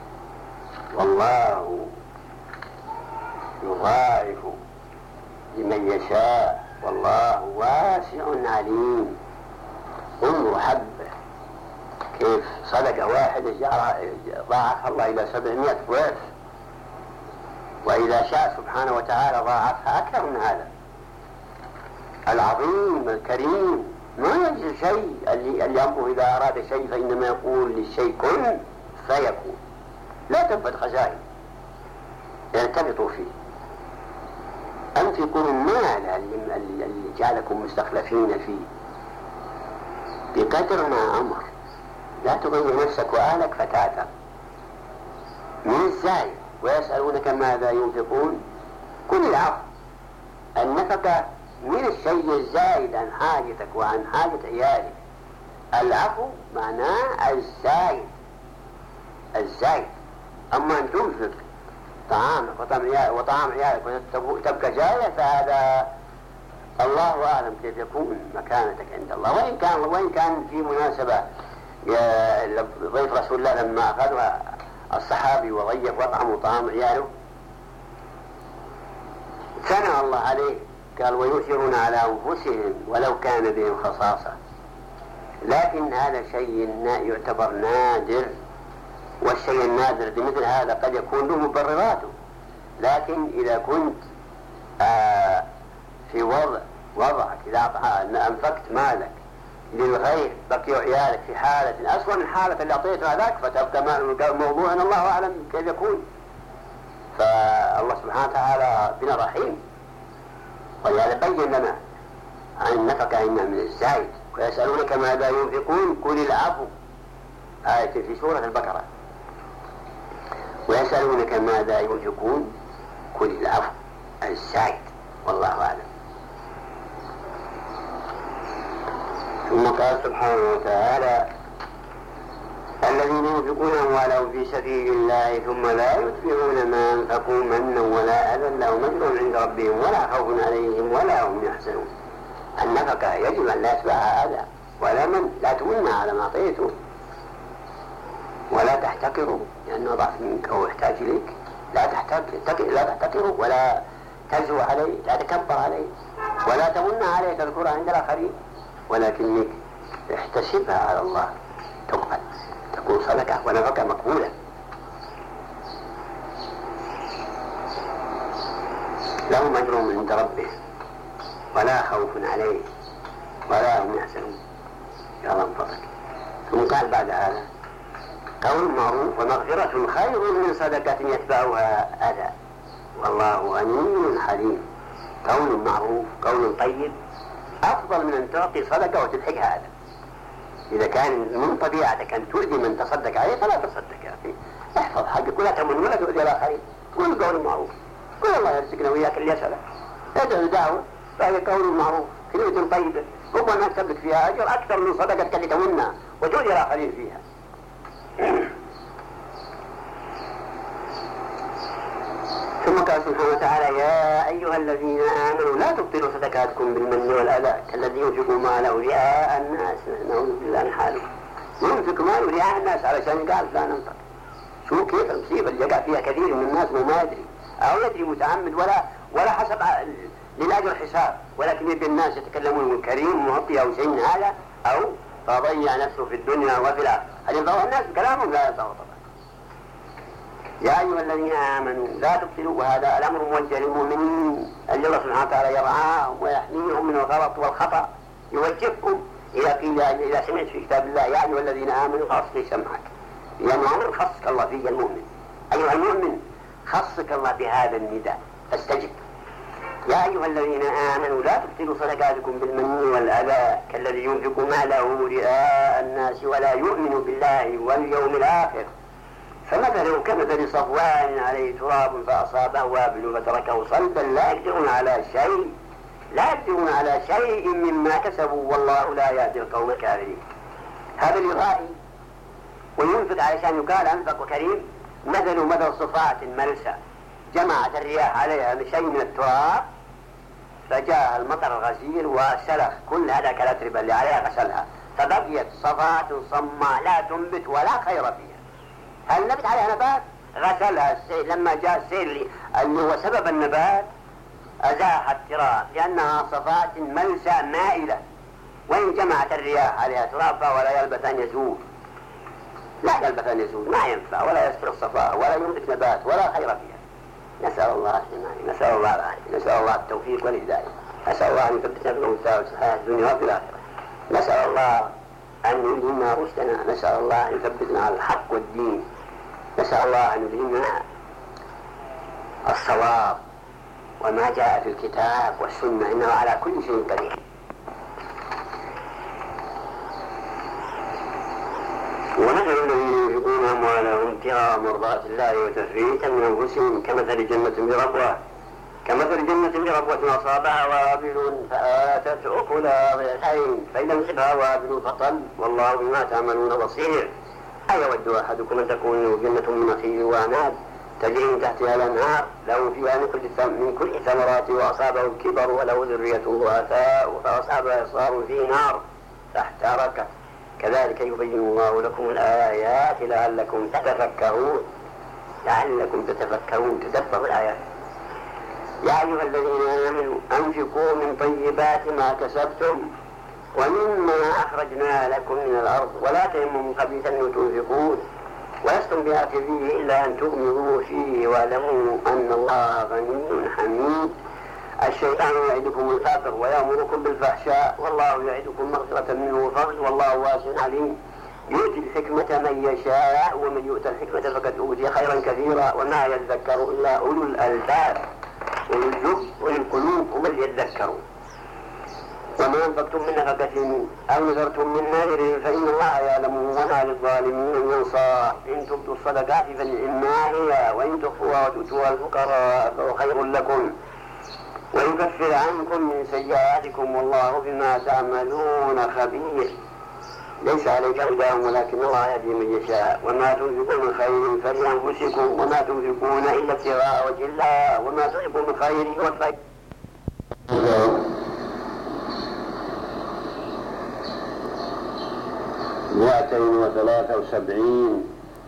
والله يضاعف لمن يشاء والله واسع عليم. انظر حبة كيف صدقة واحدة ضاعف الله إلى 700 ضعف، وإذا شاء سبحانه وتعالى ضاعفها أكثر من هذا. العظيم الكريم ما يجزي شيء، اللي أمره إذا أراد شيء فإنما يقول للشيء كن فيكون، لا تنفد خزائن يرتبطوا فيه. أنفقوا المال اللي جعلكم مستخلفين فيه بقدر ما أمر، لا تغير نفسك وأهلك فتاتا من الزايد. ويسألونك ماذا ينفقون كل العفو. النفقة من الشيء الزايد عن حاجتك وعن حاجة عيالك. العفو معناه الزايد. أما أن تنفق طعامك وطعام عيالك وتبقى جاية فهذا الله أعلم كيف يكون مكانتك عند الله. وإن كان في مناسبة ضيف رسول الله لما أخذها الصحابي وضيف وطعموا طعام عياله ثنى الله عليه قال ويؤثرون على أنفسهم ولو كان بهم خصاصة. لكن هذا شيء يعتبر نادر، والشيء النادر بمثل هذا قد يكون له مبرراته. لكن إذا كنت في وضعك إذا أنفقت مالك للغير بقي عيالك في حالة أسوأ من حالة اللي أعطيته هذاك فتبقى موضوع أن الله أعلم كيف يكون. فالله سبحانه وتعالى بنا رحيم، ولهذا بين لنا عن النفقة إنها من الزايد. ويسألونك ماذا ينفقون قل العفو، آية في سورة البقرة. ويسألونك ماذا ينفقون قل العفو الزايد والله أعلم. ثم قال سبحانه وتعالى الذين ينفقون أموالهم في سبيل الله ثم لا يتبعون ما أنفقوا منا ولا أذى لهم أجر عند ربهم ولا خوف عليهم ولا هم يحزنون. النفقة يجب أن لا يتبعها أذى ولا من، لا تمن على ما أعطيته ولا تحتقره لأنه ضعف منك أو يحتاج إليك. لا تحتقره ولا تزو عليه، لا تكبر عليه ولا تمن عليه تذكرها عند الآخرين، ولكنك احتسبها على الله تقبل، تكون صدقة ونفقة مقبولة. لهم أجر عند ربه ولا خوف عليه ولا هم يحزنون. يا الله من فضلك. ثم قال بعد هذا قول معروف ومغفرة خير من صدقة يتبعها أذى والله غني حليم. قول معروف قول طيب أفضل من أن تعطي صدقة وتلحقها أذى. إذا كان من طبيعتك أن تؤذي من تصدق عليه فلا تصدق يا أخي، احفظ حقك ولا تمن ولا تؤذي الآخرين، قل قول معروف، قل الله يرزقنا وإياك اللي يسألك، ادعو دعوة فهي قول معروف كلمة طيبة ربما تثبت فيها أجر أكثر من صدقتك اللي تمنها وتؤذي الآخرين فيها. ثم قال سبحانه وتعالى يا أيها الذين آمنوا لا تبطلوا صدقاتكم بالمن والأذى كالذي ينفق ماله رئاء الناس، نعوذ بالله من حاله، ينفق ماله رئاء الناس علشان قال لا ننفق. شو كيف المصيبة اللي يقع فيها كثير من الناس وما يدري أو يدري متعمد ولا حسب للأجر حساب، ولكن يبي الناس يتكلمون كريم معطي أو شيء من هذا أو فضيع نفسه في الدنيا وفي الآخرة. هل ينفع الناس بكلامهم؟ لا ينفع طبعا. يا أيها الذين آمنوا لا تبطلوا، وهذا الأمر موجه للمؤمنين اللي الله سبحانه وتعالى يرعاهم ويحميهم من الغلط والخطأ، يوجههم إذا سمعت في كتاب الله يا أيها الذين آمنوا فأصغي سمعك، لأن أمر خصك الله فيه المؤمن. أيها المؤمن خصك الله بهذا النداء فاستجب. يا أيها الذين آمنوا لا تبطلوا صدقاتكم بالمن والأذى كالذي ينفق ماله رئاء الناس ولا يؤمن بالله واليوم الآخر فمثله كمثل صفوان عليه تراب فأصابه وابل فتركه صلبا لا يقدرون على شيء مما كسبوا والله لا يهدي القوم الكافرين. هذا الرائي وينفق علشان يقال أنفق وكريم مثل صفات ملسة جمعت الرياح عليها شيء من التراب فجاء المطر الغزير وسلخ كل هذاك الأتربة اللي عليها غسلها فبقيت صفات صماء لا تنبت ولا خير فيها. هل نبت عليها نبات؟ غسلها السيل، لما جاء السيل اللي هو سبب النبات أزاح التراب لأنها صفات ملسة مائلة، وإن جمعت الرياح عليها تراب ولا يلبث أن يزول، لا يلبث أن يزول، ما ينفع ولا يستر الصفاء ولا ينبت نبات ولا خير فيها. نسأل الله الحماية، نسأل الله العافية، نسأل الله التوفيق والهداية، نسأل الله أن يثبتنا في الحياة الدنيا وفي الآخرة، نسأل الله أن يلهمنا رشدنا، نسأل الله أن يثبتنا على الحق والدين، نسأل الله أن يلهمنا الصواب وما جاء في الكتاب والسنة إنه على كل شيء قدير. ومثل الذين ينفقون أموالهم ابتغاء مرضات الله وتثبيتا من أنفسهم كمثل جنة بربوة أصابها وابل فآتت أكلها ضعفين فإن لم يصبها وابل فطل والله بما تعملون بصير. أيود أحدكم أن تكون له جنة من نخيل وأعناب تجري من تحتها الأنهار له فيها من كل ثمرات وأصابه الكبر وله ذرية ضعفاء فأصابها إصرار في نار فاحترقت كذلك يبين الله لكم الآيات لعلكم تتفكرون تدبروا الآيات. يا أيها الذين آمنوا أنفقوا من طيبات ما كسبتم ومما أخرجنا لكم من الأرض ولا تيمموا خبيثا تنفقون ولستم بآخذيه إلا أن تغمضوا فيه واعلموا أن الله غني حميد. الشيطان يعدكم الفقر ويأمركم بالفحشاء والله يعدكم مغفرة منه وفضل والله واسع عليم. يؤتي الحكمة من يشاء ومن يؤتى الحكمة فقد أوتي خيرا كثيرا وما يذكر إلا أولو الألباب أولو الجب والقلوب هم اللي يذكرون. وما أنفقتم من نفقة أو نذرتم من نذر فإن الله يعلمه وما للظالمين من أنصار إن تبدوا الصدقات فنعما هي وإن تخفوها وتؤتوها الفقراء فهو خير لكم ويكفر عنكم من سيئاتكم والله بما تعملون خبير. ليس عليك هداهم ولكن الله يهدي من يشاء وما تنفقون من خير فلأنفسكم وما تنفقون إلا ابتغاء وجه الله وما تنفقون من خير والخير 273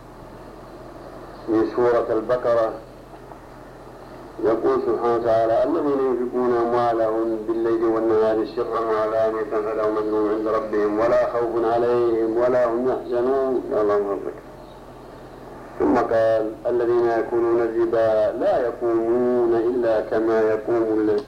من سورة البقرة. يقول سبحانه وتعالى الذين ينفقون أموالهم بالليل والنهار سرا وعلانية فلهم أجر عند ربهم ولا خوف عليهم ولا هم يحزنون. اللهم بارك. ثم قال الذين يأكلون الربا لا يقومون إلا كما يقوم الذي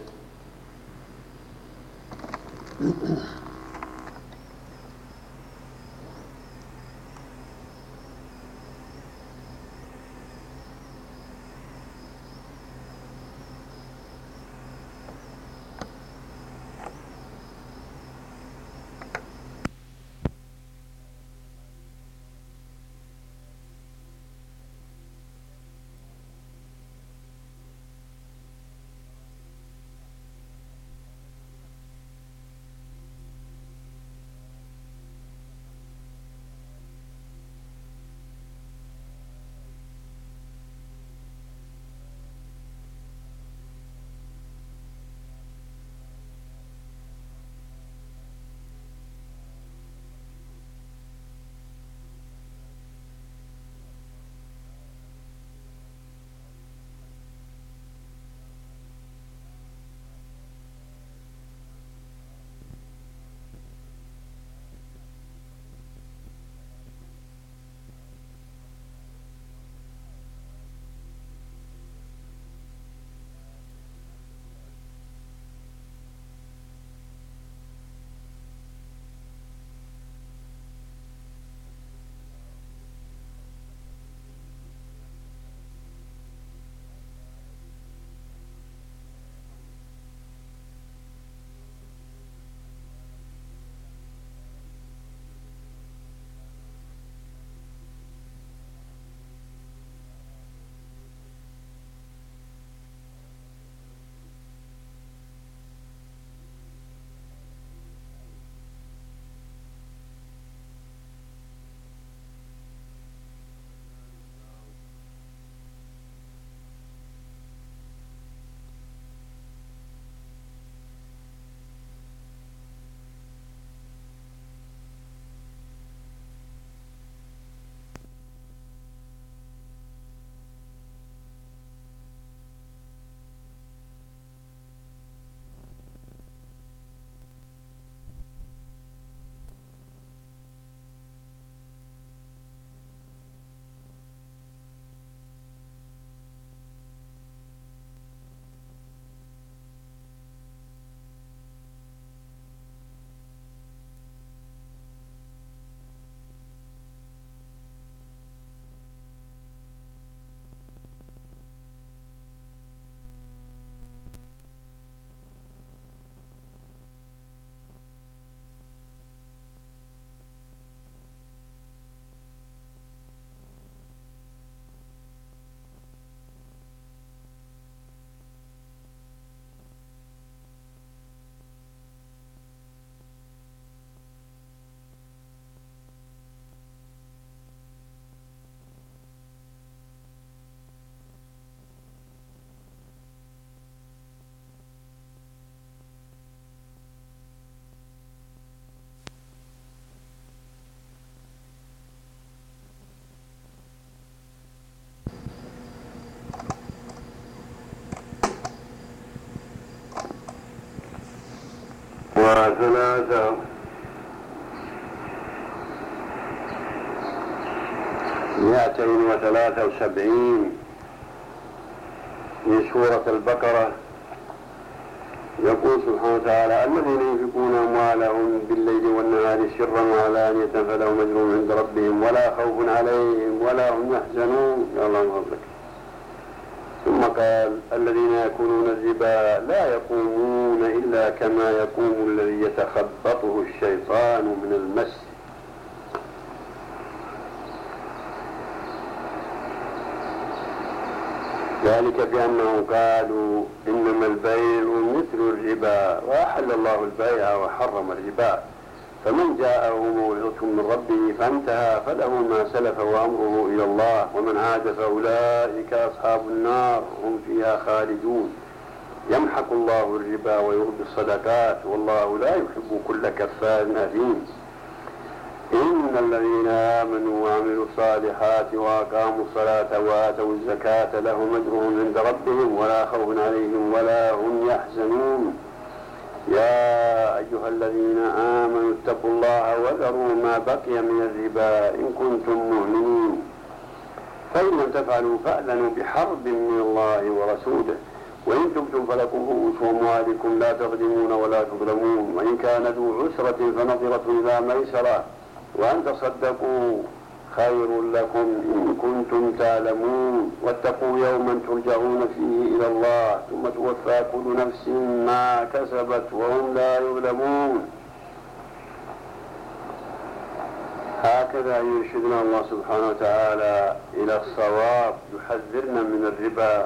وثلاثة 273 في سورة البقرة يقول سبحانه وتعالى: الذين ينفقون أموالهم بالليل والنهار سرا وعلانية فلهم أجر عند ربهم ولا خوف عليهم ولا هم يحزنون. يا الله فضلك. ثم قال: الذين يأكلون الربا لا يقومون إلا كما يقوم الذي يتخبطه الشيطان من المس. ذلك بأنهم قالوا إنما البيع مثل الربا وأحل الله البيع وحرم الربا، فمن جاءه موعظة من ربه فانتهى فله ما سلف وأمره إلى الله ومن عاد فأولئك أصحاب النار هم فيها خالدون. يمحق الله الربا ويربي الصدقات والله لا يحب كل كفار أثيم. إن الذين آمنوا وعملوا الصالحات وأقاموا الصلاة وآتوا الزكاة لهم أجرهم عند ربهم ولا خوف عليهم ولا هم يحزنون. يا أيها الذين آمنوا اتقوا الله وذروا ما بقي من الربا إن كنتم مؤمنين، فإن لم تفعلوا فأذنوا بحرب من الله ورسوله وإن تبتم فلكم رؤوس أموالكم لا تظلمون ولا تظلمون وإن كان ذو عسرة فنظرة إلى ميسرة وأن تصدقوا خير لكم إن كنتم تعلمون واتقوا يوما ترجعون فيه إلى الله ثم توفى كل نفس ما كسبت وهم لا يظلمون. هكذا يرشدنا الله سبحانه وتعالى إلى الصواب، يحذرنا من الربا،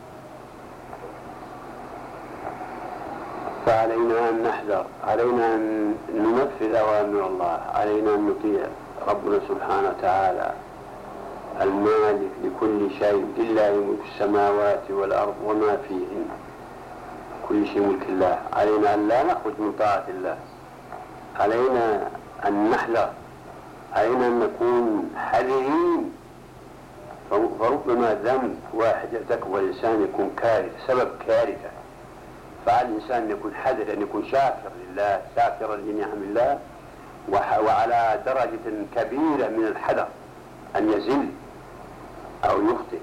فعلينا أن نحذر، علينا أن ننفذ أوامر الله، علينا أن نطيع ربنا سبحانه وتعالى المالك لكل شيء، لله ملك السماوات والأرض وما فيهن، كل شيء ملك الله. علينا أن لا نخرج من طاعة الله، علينا أن نحذر، علينا أن نكون حذرين. فربما ذنب واحد يرتكبه الإنسان يكون كارثة، سبب كارثة، فعلى الإنسان أن يكون حذر، أن يكون شاكر لله، شاكرا لنعم الله، وعلى درجة كبيرة من الحذر أن يزل أو يخطئ.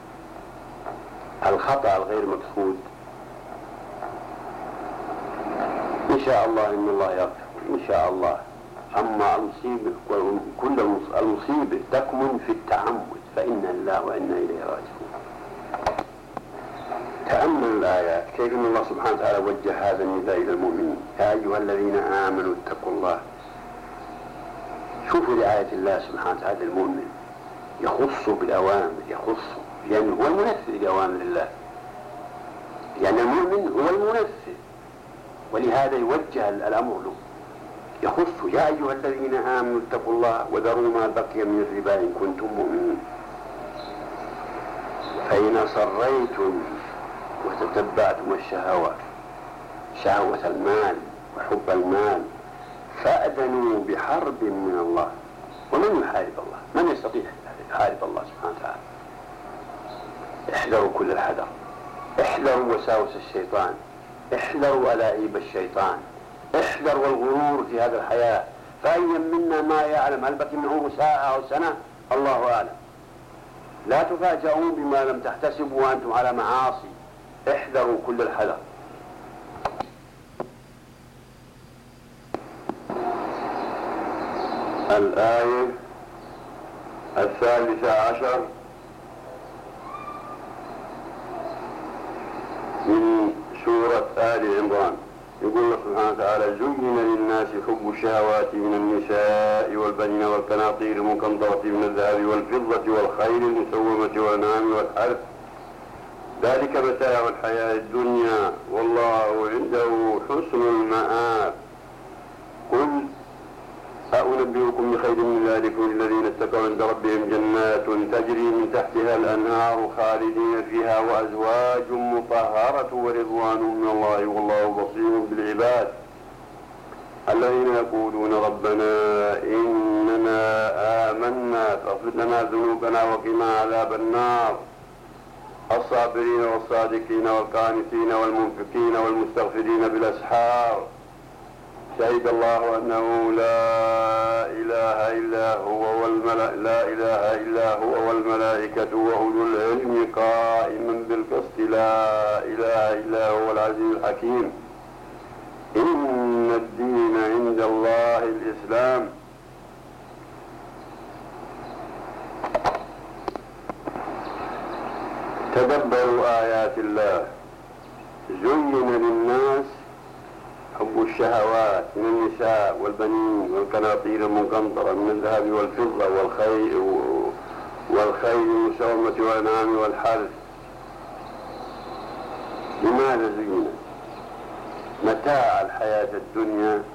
الخطأ الغير مقصود إن شاء الله إن الله يغفر إن شاء الله. أما المصيبة كل المصيبة تكمن في التعمد، فإنا لله وإنا إليه راجعون. تأمل الآيات كيف أن الله سبحانه وتعالى وجه هذا النداء إلى المؤمنين: يا أيها الذين آمنوا اتقوا الله. شوفوا رعاية الله سبحانه وتعالى المؤمن، يخص بالأوامر، يخص لأنه هو المنفذ لأوامر الله، يعني المؤمن هو المنفذ، ولهذا يوجه الأمر له، يخص: يا أيها الذين آمنوا اتقوا الله وذروا ما بقي من الربا إن كنتم مؤمنين. فإن أصريتم وتتبعتم الشهوات، شهوة المال وحب المال، فأذنوا بحرب من الله. ومن يحارب الله؟ من يستطيع يحارب الله سبحانه وتعالى؟ احذروا كل الحذر، احذروا وساوس الشيطان، احذروا ألاعيب الشيطان، احذروا الغرور في هذا الحياة. فأي منا ما يعلم هل بقي من عمره ساعة أو سنة؟ الله أعلم. لا تفاجئون بما لم تحتسبوا وأنتم على معاصي، احذروا كل الحذر. الآية 13 من سورة آل عمران، يقول الله سبحانه وتعالى: زين للناس حب الشهوات من النساء والبنين والقناطير المقنطرة من الذهب والفضة والخيل المسومة والأنعام والحرث، ذلك متاع الحياة الدنيا والله عنده حسن المآب. قل أنبئكم بخير من ذلك الذين اتقوا عند ربهم جنات تجري من تحتها الأنهار خالدين فيها وأزواج مطهرة ورضوان من الله والله بصير بالعباد. الذين يقولون ربنا إننا آمنا فاغفر لنا ذنوبنا وقنا عذاب النار. الصابرين والصادقين والقانتين والمنفقين والمستغفرين بالأسحار شهد الله أنه لا إله إلا هو والملائكة وأولو العلم قائما بالقسط لا إله إلا هو العزيز الحكيم إن الدين عند الله الإسلام. تدبروا آيات الله. زين للناس حب الشهوات من النساء والبنين والقناطير المقنطرة من الذهب والفضة والخيل المسومة والأنعام والحرث. لماذا زين؟ متاع الحياة الدنيا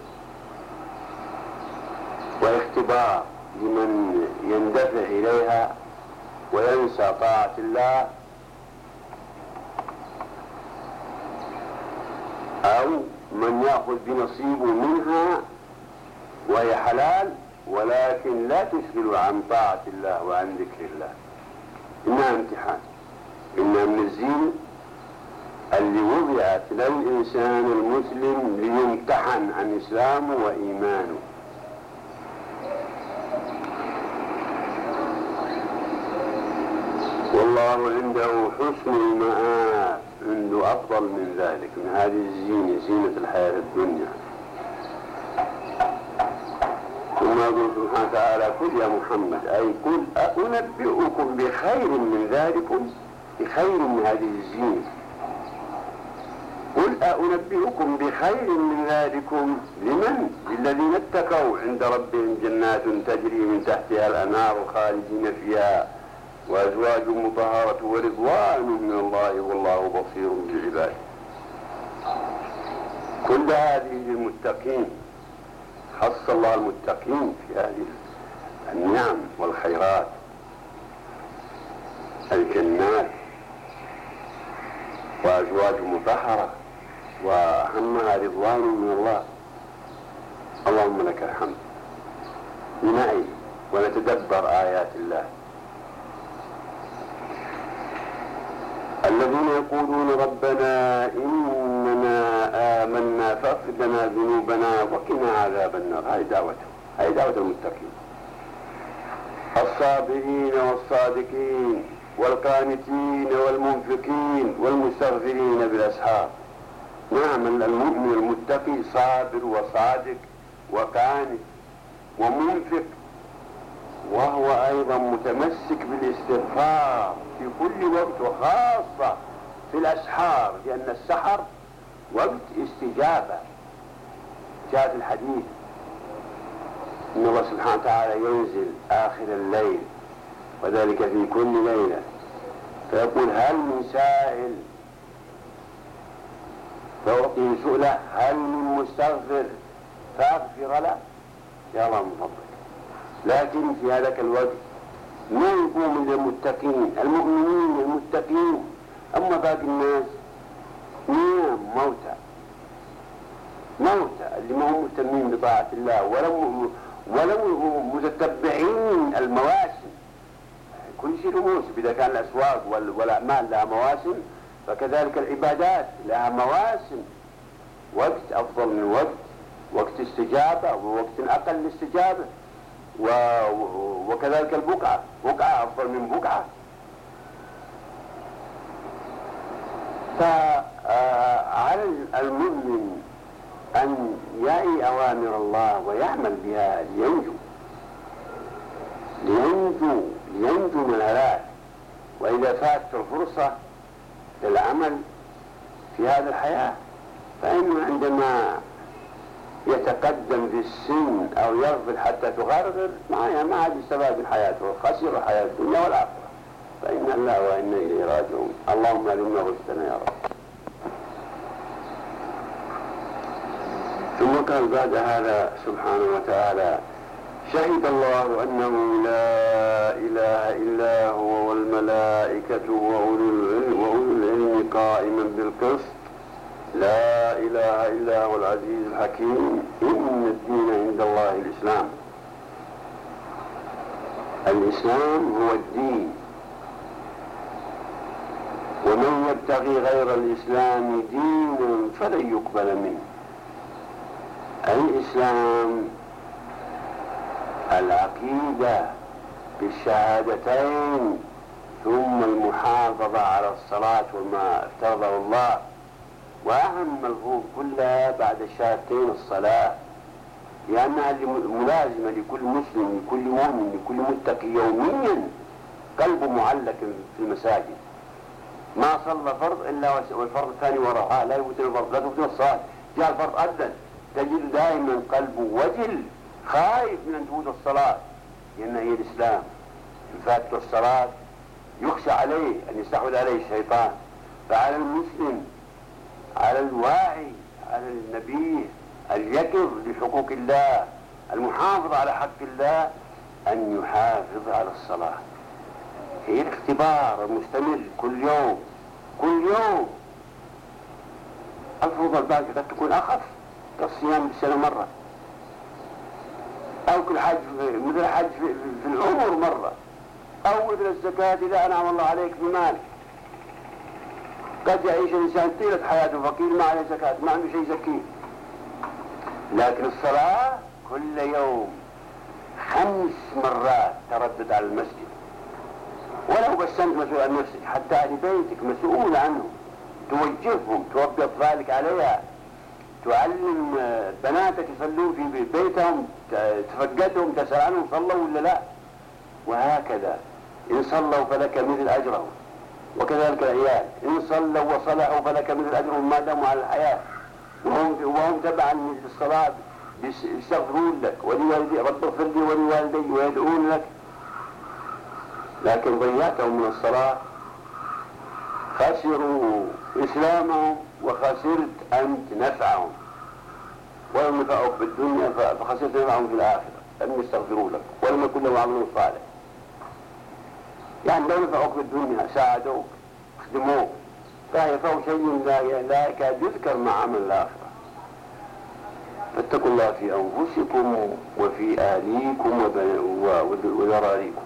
واختبار لمن يندفع إليها وينسى طاعة الله، أو من يأخذ بنصيبه منها وهي حلال ولكن لا تشغل عن طاعة الله وعن ذكر الله. إنها امتحان، إنها من الزين اللي وضعت للإنسان المسلم ليمتحن عن إسلامه وإيمانه. والله عنده حسن المآب، عنده أفضل من ذلك، من هذه الزينة، زينة الحياة الدنيا. ثم يقول سبحانه وتعالى: قل يا محمد، أي قل أنبئكم بخير من ذلكم، بخير من هذه الزينة. قل أنبئكم بخير من ذلكم لمن؟ للذين اتقوا عند ربهم جنات تجري من تحتها الأنهار خالدين فيها وأزواج مطهرة ورضوان من الله والله بصير بالعباد. كل هذه للمتقين، خص الله المتقين في هذه النعم والخيرات. الجنات وأزواج مطهرة وأهمها رضوان من الله. اللهم لك الحمد. لنعي ونتدبر آيات الله. الذين يقولون: ربنا إننا آمنا فاغفر لنا ذنوبنا وقنا عذاب النار. هاي دعوة المتقين، الصابرين والصادقين والقانتين والمنفقين والمستغفرين بالأسحار. نعم، المؤمن المتقي صابر وصادق وقانت ومنفق، وهو أيضا متمسك بالاستغفار في كل وقت، وخاصة في الأسحار، لأن السحر وقت استجابة. جاء في الحديث إن الله سبحانه وتعالى ينزل آخر الليل، وذلك في كل ليلة، فيقول: هل من سائل؟ فأعطيه سؤله: هل من مستغفر فأغفر له؟ يا الله من فضلك. لكن في هذاك الوقت ما يقوم للمتقين المؤمنين المتقين، أما باقي الناس نيام موتى اللي ما هم مهتمين بطاعة الله ولو متتبعين المواسم. كل شيء له موسم، إذا كان الأسواق والأعمال لها مواسم، فكذلك العبادات لها مواسم. وقت أفضل من وقت استجابة، ووقت أقل استجابة، وكذلك البقعة أفضل من بقعة. فعلى المؤمن أن يعي أوامر الله ويعمل بها لينجو من الهلاك. وإذا فاتت الفرصة للعمل في هذه الحياة، فإنه عندما يتقدم في السن أو يغفل حتى تغرغر ما عاد يستفاد من حياته، خسر حياة الدنيا والآخرة. فإن الله وإنا إليه راجعون. اللهم ألمنا رشدنا يا رب. ثم قال بعد هذا سبحانه وتعالى: شهد الله أنه لا إله إلا هو والملائكة وأولو العلم قائما بالقسط لا إله إلا هو العزيز الحكيم إن الدين عند الله الإسلام. الإسلام هو الدين، ومن يبتغي غير الإسلام دينا فلن يقبل منه. الإسلام العقيدة بالشهادتين، ثم المحافظة على الصلاة وما افترضه الله، وأهم الفروض كلها بعد الشهادتين الصلاة، لأنها ملازمة لكل مسلم، لكل مؤمن، لكل متقي يوميا قلبه معلق في المساجد، ما صلى فرض إلا والفرض الثاني وراء، لا يفوت الفرض، لا تفوت الصلاة، جاء الفرض أذن تجد دائما قلبه وجل خايف من أن تفوت الصلاة، لأن هي الإسلام، إن فاتت الصلاة يخشى عليه أن يستحوذ عليه الشيطان. فعلى المسلم، على الواعي، على النبي اليقظ لحقوق الله، المحافظ على حق الله، أن يحافظ على الصلاة. هي الاختبار المستمر كل يوم كل يوم. الفروض الباقية قد تكون أخف كالصيام بالسنة مرة، أو كل حج مثل حج في العمر مرة، أو مثل الزكاة إذا أنعم الله عليك بمالك. قد يعيش الإنسان طيلة حياته فقير ما عليه زكاة، ما عنده شيء يزكيه، لكن الصلاة كل يوم 5 مرات تردد على المسجد، ولو بس أنت مسؤول عن نفسك، حتى أهل بيتك مسؤول عنهم، توجههم، تربي أطفالك عليها، تعلم بناتك يصلون في بيتهم، تفقدهم، تسأل عنهم صلوا ولا لا، وهكذا. إن صلوا فلك مثل أجرهم، وكذلك العيال إن صلوا وصلحوا فلك مثل أجرهم ما داموا على الحياة، وهم تبعا للصلاة يستغفرون لك ولوالدي، رب اغفر لي ولوالدي، ويدعون لك. لكن ضيعتهم من الصلاة خسروا إسلامهم وخسرت أنت نفعهم، ولم ينفعوك في الدنيا فخسرت نفعهم في الآخرة، لم يستغفروا لك ولم يكن لهم عمل صالح. يعني لو نفعوك في الدنيا ساعدوك خدموك، فهي فهو شيء لا يكاد يذكر مع عمل الآخرة. فاتقوا الله في أنفسكم وفي أهليكم وذراريكم.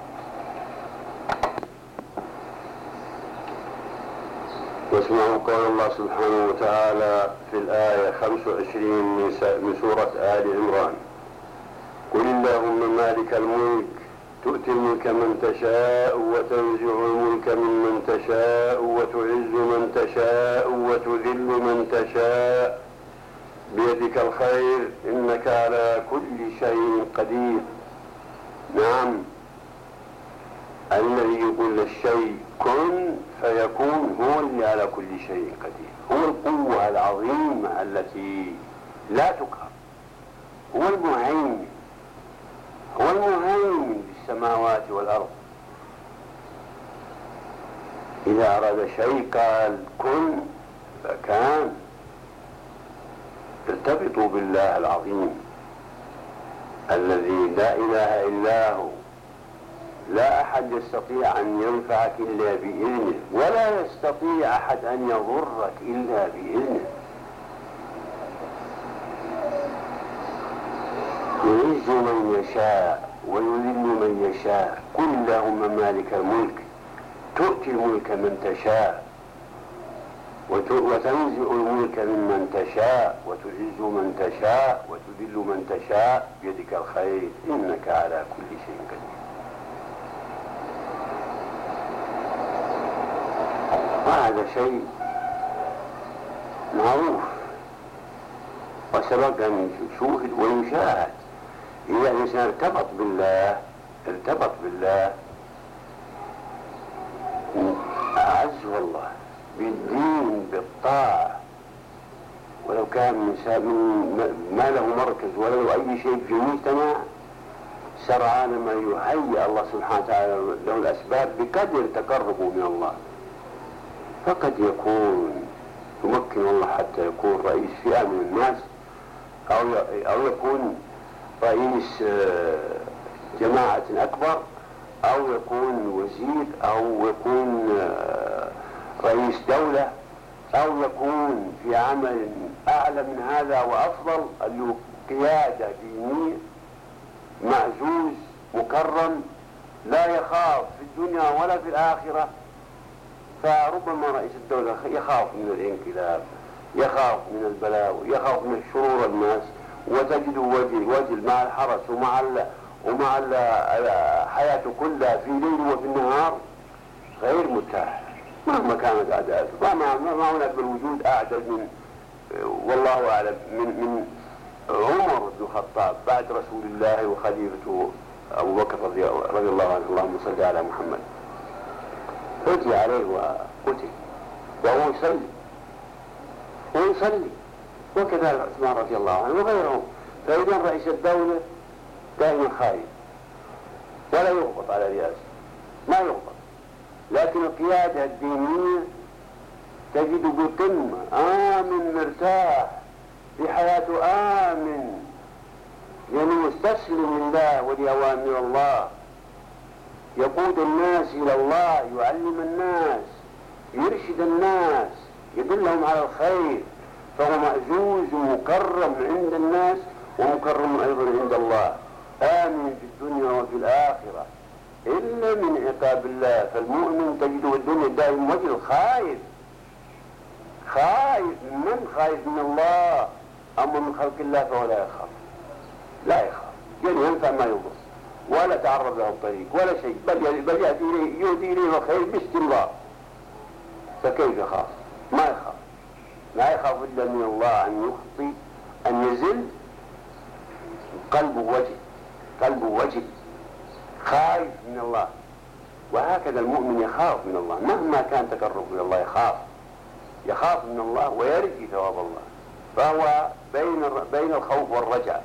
واسمعوا قول الله سبحانه وتعالى في الآية 25 من سورة آل عمران: قل اللهم مالك الملك تؤتي الملك من تشاء وتنزع الملك ممن تشاء وتعز من تشاء وتذل من تشاء بيدك الخير إنك على كل شيء قدير. نعم، الذي يقول للشيء كن فيكون هو اللي على كل شيء قدير، هو القوة العظيمة التي لا تقهر، هو المهيمن، هو المهيمن بالسماوات والأرض. إذا أراد شيء قال كن فكان. ارتبطوا بالله العظيم الذي لا إله إلا هو، لا أحد يستطيع أن ينفعك إلا بإذنه، ولا يستطيع أحد أن يضرك إلا بإذنه. يعز من يشاء ويذل من يشاء. قل اللهم مالك الملك تؤتي الملك من تشاء وتنزع الملك ممن تشاء وتعز من تشاء وتذل من تشاء بيدك الخير إنك على كل شيء قدير. وهذا شيء معروف وسبق أن يشوهد ويشاهد. إذا الإنسان ارتبط بالله أعزه الله بالدين بالطاعة، ولو كان ما له مركز ولا له أي شيء في المجتمع، سرعان ما يهيئ الله سبحانه وتعالى له الأسباب بقدر تقربه من الله، فقد يمكن الله حتى يكون رئيس فئة من الناس، أو يكون رئيس جماعة أكبر، أو يكون وزير، أو يكون رئيس دولة، أو يكون في عمل أعلى من هذا وأفضل، له قيادة دينية، معزوز مكرم، لا يخاف في الدنيا ولا في الآخرة. فربما رئيس الدولة يخاف من الانقلاب، يخاف من البلاوي، يخاف من شرور الناس، وتجد وجل مع الحرس ومع حياته كلها في ليل وفي النهار غير متاح مهما كانت أعداده. ما هناك بالوجود أعدل من والله أعلم من عمر بن الخطاب بعد رسول الله وخليفته أبو بكر رضي الله عنه. اللهم صل على محمد. حجي عليه وقتل وهو يصلي وكذلك عثمان رضي الله عنه وغيرهم. فإذا رئيس الدولة دائما خايف ولا يغبط على رئاسه، ما يغبط، لكن القيادة الدينية تجد بقمة آمن مرتاح في حياته آمن، يعني مستسلم لله ولأوامر الله، يقود الناس إلى الله، يعلم الناس، يرشد الناس، يدلهم على الخير، فهو معزوز ومكرم عند الناس ومكرم أيضا عند الله، آمن في الدنيا وفي الآخرة إلا من عقاب الله. فالمؤمن تجده الدنيا دائما وجل خايف. من خايف من الله؟ أما من خلق الله فهو لا يخاف يعني ينفع ما يضر ولا تعرض له الطريق ولا شيء، بل يأتي إليه الخير باستمرار. فكيف يخاف؟ ما يخاف إلا من الله أن يخطي، أن يزل. قلبه وجه خايف من الله. وهكذا المؤمن يخاف من الله مهما كان تقرب من الله، يخاف من الله ويرجي ثواب الله، فهو بين الخوف والرجاء.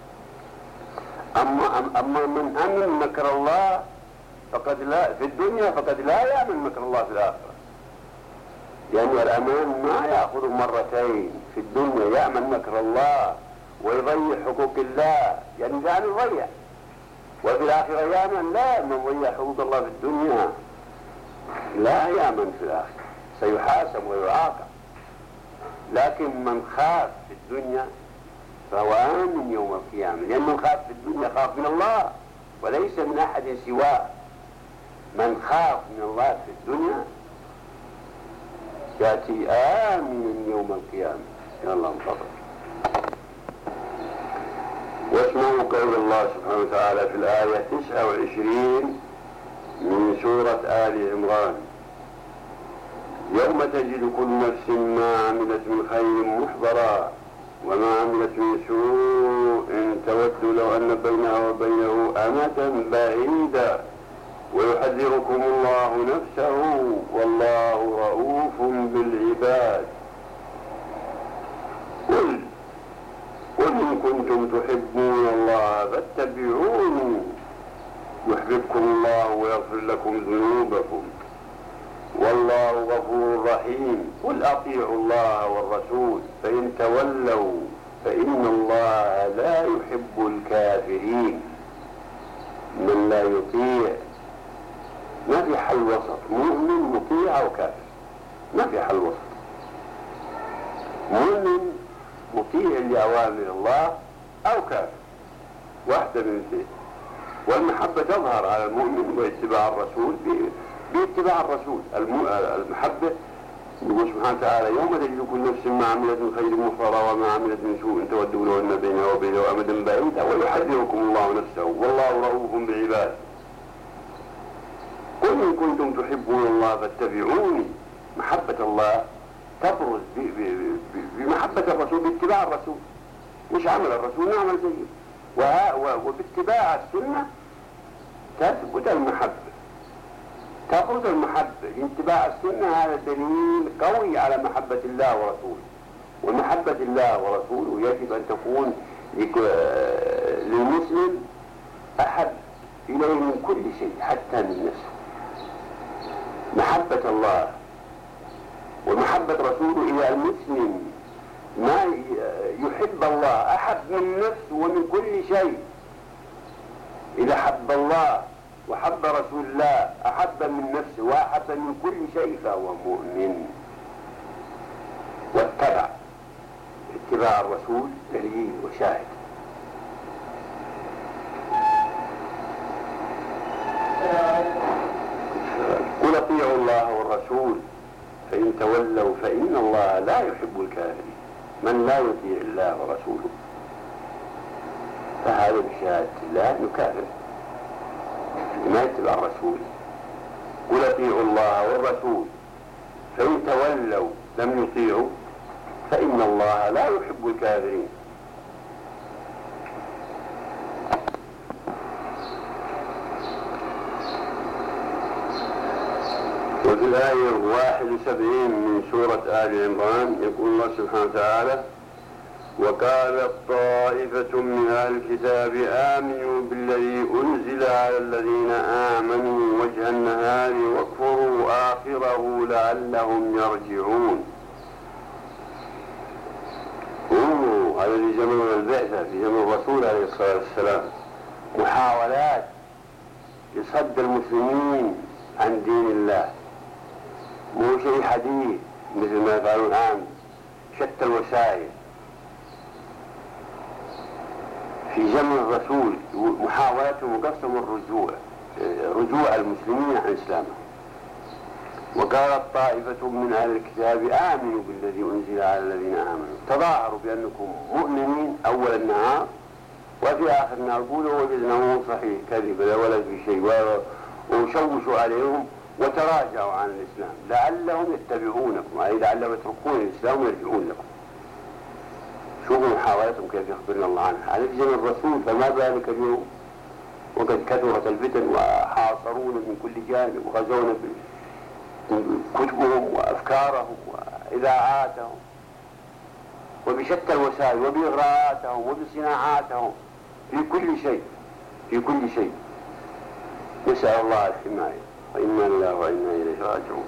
أما من أمن مكر الله في الدنيا فقد لا يأمن مكر الله في الآخرة، لأن الأمان ما يأخذ مرتين. في الدنيا يأمن مكر الله ويضيع حقوق الله، يعني ذا يضيع، وفي الآخرة يأمن لا. من ضيع حقوق الله في الدنيا لا يأمن في الآخرة، سيحاسب ويعاقب. لكن من خاف في الدنيا فهو آمن يوم القيامة، لأن من خاف في الدنيا خاف من الله وليس من أحد سواه. من خاف من الله في الدنيا يأتي آمنا يوم القيامة. يا الله انتظر. واسمعوا قول الله سبحانه وتعالى في الآية 29 من سورة آل عمران: يوم تجد كل نفس ما عملت من خير محضرا وما عملت من سوء تود لو أن بينها وبينه أمدا بعيدا ويحذركم الله نفسه والله رؤوف بالعباد. قل إن كنتم تحبون الله فاتبعوني يحببكم الله ويغفر لكم ذنوبكم والله غفور رحيم. قل أطيعوا الله والرسول فإن تولوا فإن الله لا يحب الكافرين. من لا يطيع، ما في حل وسط، مؤمن مطيع أو كافر، ما في حل وسط. مؤمن مطيع لأوامر الله أو كافر، واحدة من الاثنين. والمحبة تظهر على المؤمن واتباع الرسول باتباع الرسول. المحبة يقول سبحانه وتعالى: يوم تجد كل نفس ما عملت من خير محضرا وما عملت من سوء تود لو أن بينها وبينه أمدا بعيدا ويحذركم الله نفسه والله رؤوف بالعباد. قل إن كنتم تحبون الله فاتبعوني. محبة الله تبرز بمحبة الرسول، باتباع الرسول. مش عمل الرسول نعمل زيه، وباتباع السنة تثبت المحبة، تبرز المحبة. اتباع السنة هذا دليل قوي على محبة الله ورسوله. ومحبة الله ورسوله يجب أن تكون للمسلم أحب إليه من كل شيء حتى من نفسه. محبة الله ومحبة رسوله إلى المسلم ما يحب الله أحب من نفسه ومن كل شيء. إذا حب الله وحب رسول الله أحب من نفسه وأحب من كل شيء فهو مؤمن. واتبع اتباع الرسول دليل وشاهد. قل اطيعوا الله والرسول فإن تولوا فإن الله لا يحب الكافرين. من لا يطيع الله ورسوله فهذا بشهادة الله يكافر ما يتبع الرسول. قل اطيعوا الله والرسول فإن تولوا لم يطيعوا فإن الله لا يحب الكافرين. وفي الآية 71 من سورة آل عمران يقول الله سبحانه وتعالى: وقالت طائفة من أهل الكتاب آمنوا بالذي أنزل على الذين آمنوا وجه النهار واكفروا آخره لعلهم يرجعون. هذا في زمن البعثة، في زمن الرسول عليه الصلاة والسلام، محاولات لصد المسلمين عن دين الله، مو شيء حديث مثل ما يفعلون الآن، شتى الوسائل. في زمن الرسول محاولتهم وقصدهم رجوع المسلمين عن إسلامهم. وقالت طائفة من أهل الكتاب آمنوا بالذي أنزل على الذين آمنوا، تظاهروا بأنكم مؤمنين أول النهار وفي آخر النهار قولوا وجدناه صحيح كذب لا ولا في شيء، وشوشوا عليهم وتراجعوا عن الإسلام لعلهم يتبعونكم، أي لعلهم يتركون الإسلام ويرجعون لكم. شوفوا محاولتهم كيف يخبرنا الله عنها على زمن الرسول، فما بالك اليوم وقد كثرت الفتن وحاصرونا من كل جانب وغزونا بكتبهم وأفكارهم وإذاعاتهم وبشتى الوسائل وبإغراءاتهم وبصناعاتهم في كل شيء، في كل شيء. نسأل الله الحماية، وإنا لله وإنا إليه راجعون.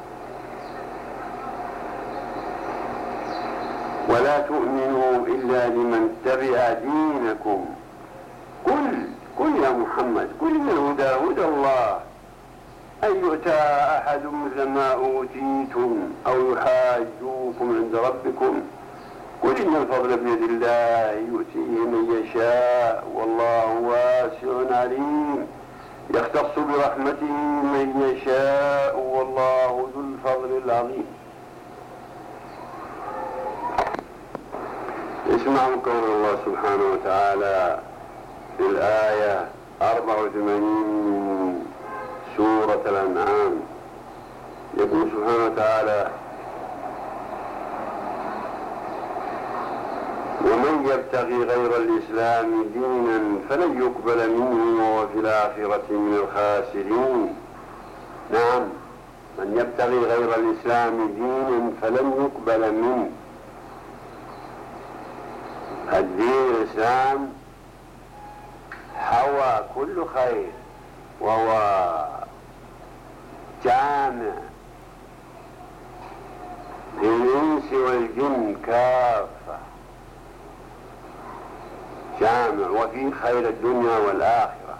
ولا تؤمنوا إلا لمن تبع دينكم. قل يا محمد، قل إن الهدى هدى الله، أن يؤتى أحد مثل ما أوتيتم أو يحاجوكم عند ربكم. قل إن الفضل بيد الله يؤتيه من يشاء والله واسع عليم، يختص برحمته من يشاء والله ذو الفضل العظيم. اسمعوا قول الله سبحانه وتعالى في الآية 84 سورة الأنعام، يقول سبحانه وتعالى: ومن يبتغي غير الإسلام دينا فلن يقبل منه وهو في الآخرة من الخاسرين. نعم، من يبتغي غير الإسلام دينا فلن يقبل منه. الدين الإسلام حوى كل خير وهو جامع للإنس والجن كافة، جامع وفيه خير الدنيا والآخرة.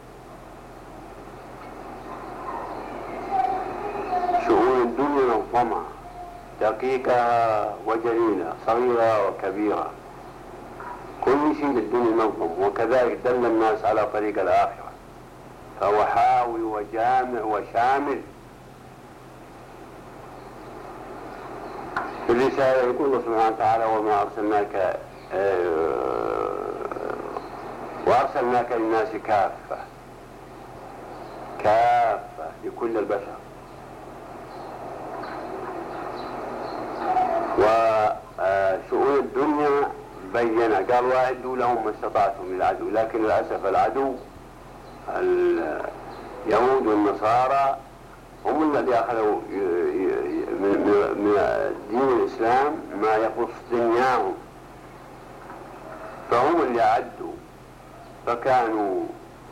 شؤون الدنيا منظمة، دقيقة وجليلة، صغيرة وكبيرة، كل شيء للدنيا منظم، وكذلك دل الناس على طريق الآخرة، فهو حاوي وجامع وشامل. في الرسالة يقول الله سبحانه وتعالى: وأرسلناك للناس كافة، كافة لكل البشر. وشؤون الدنيا بينا، قال: واعدوا لهم ما استطعتم من العدو، لكن للأسف العدو اليهود والنصارى هم الذي أخذوا من دين الإسلام ما يخص دنياهم، فهم اللي أعدوا، فكانوا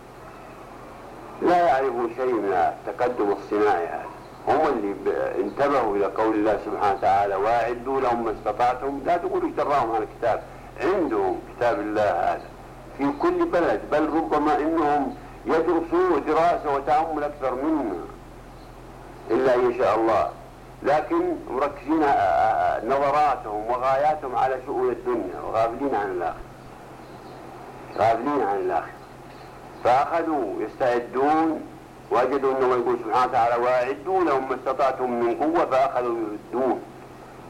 لا يعرفوا شيء من التقدم الصناعي هذا. هم اللي انتبهوا إلى قول الله سبحانه وتعالى: واعدوا لهم ما استطعتم. لا تقولوا اجتراهم على الكتاب، عندهم كتاب الله هذا في كل بلد، بل ربما إنهم يدرسوا دراسة وتأمل أكثر منا إلا إن شاء الله، لكن مركزين نظراتهم وغاياتهم على شؤون الدنيا وغافلين عن الآخرة، غافلين عن الآخرة. فأخذوا يستعدون، وجدوا أنه يقول سبحانه وتعالى: واعدوا لهم ما استطعتم من قوة، فأخذوا يردون.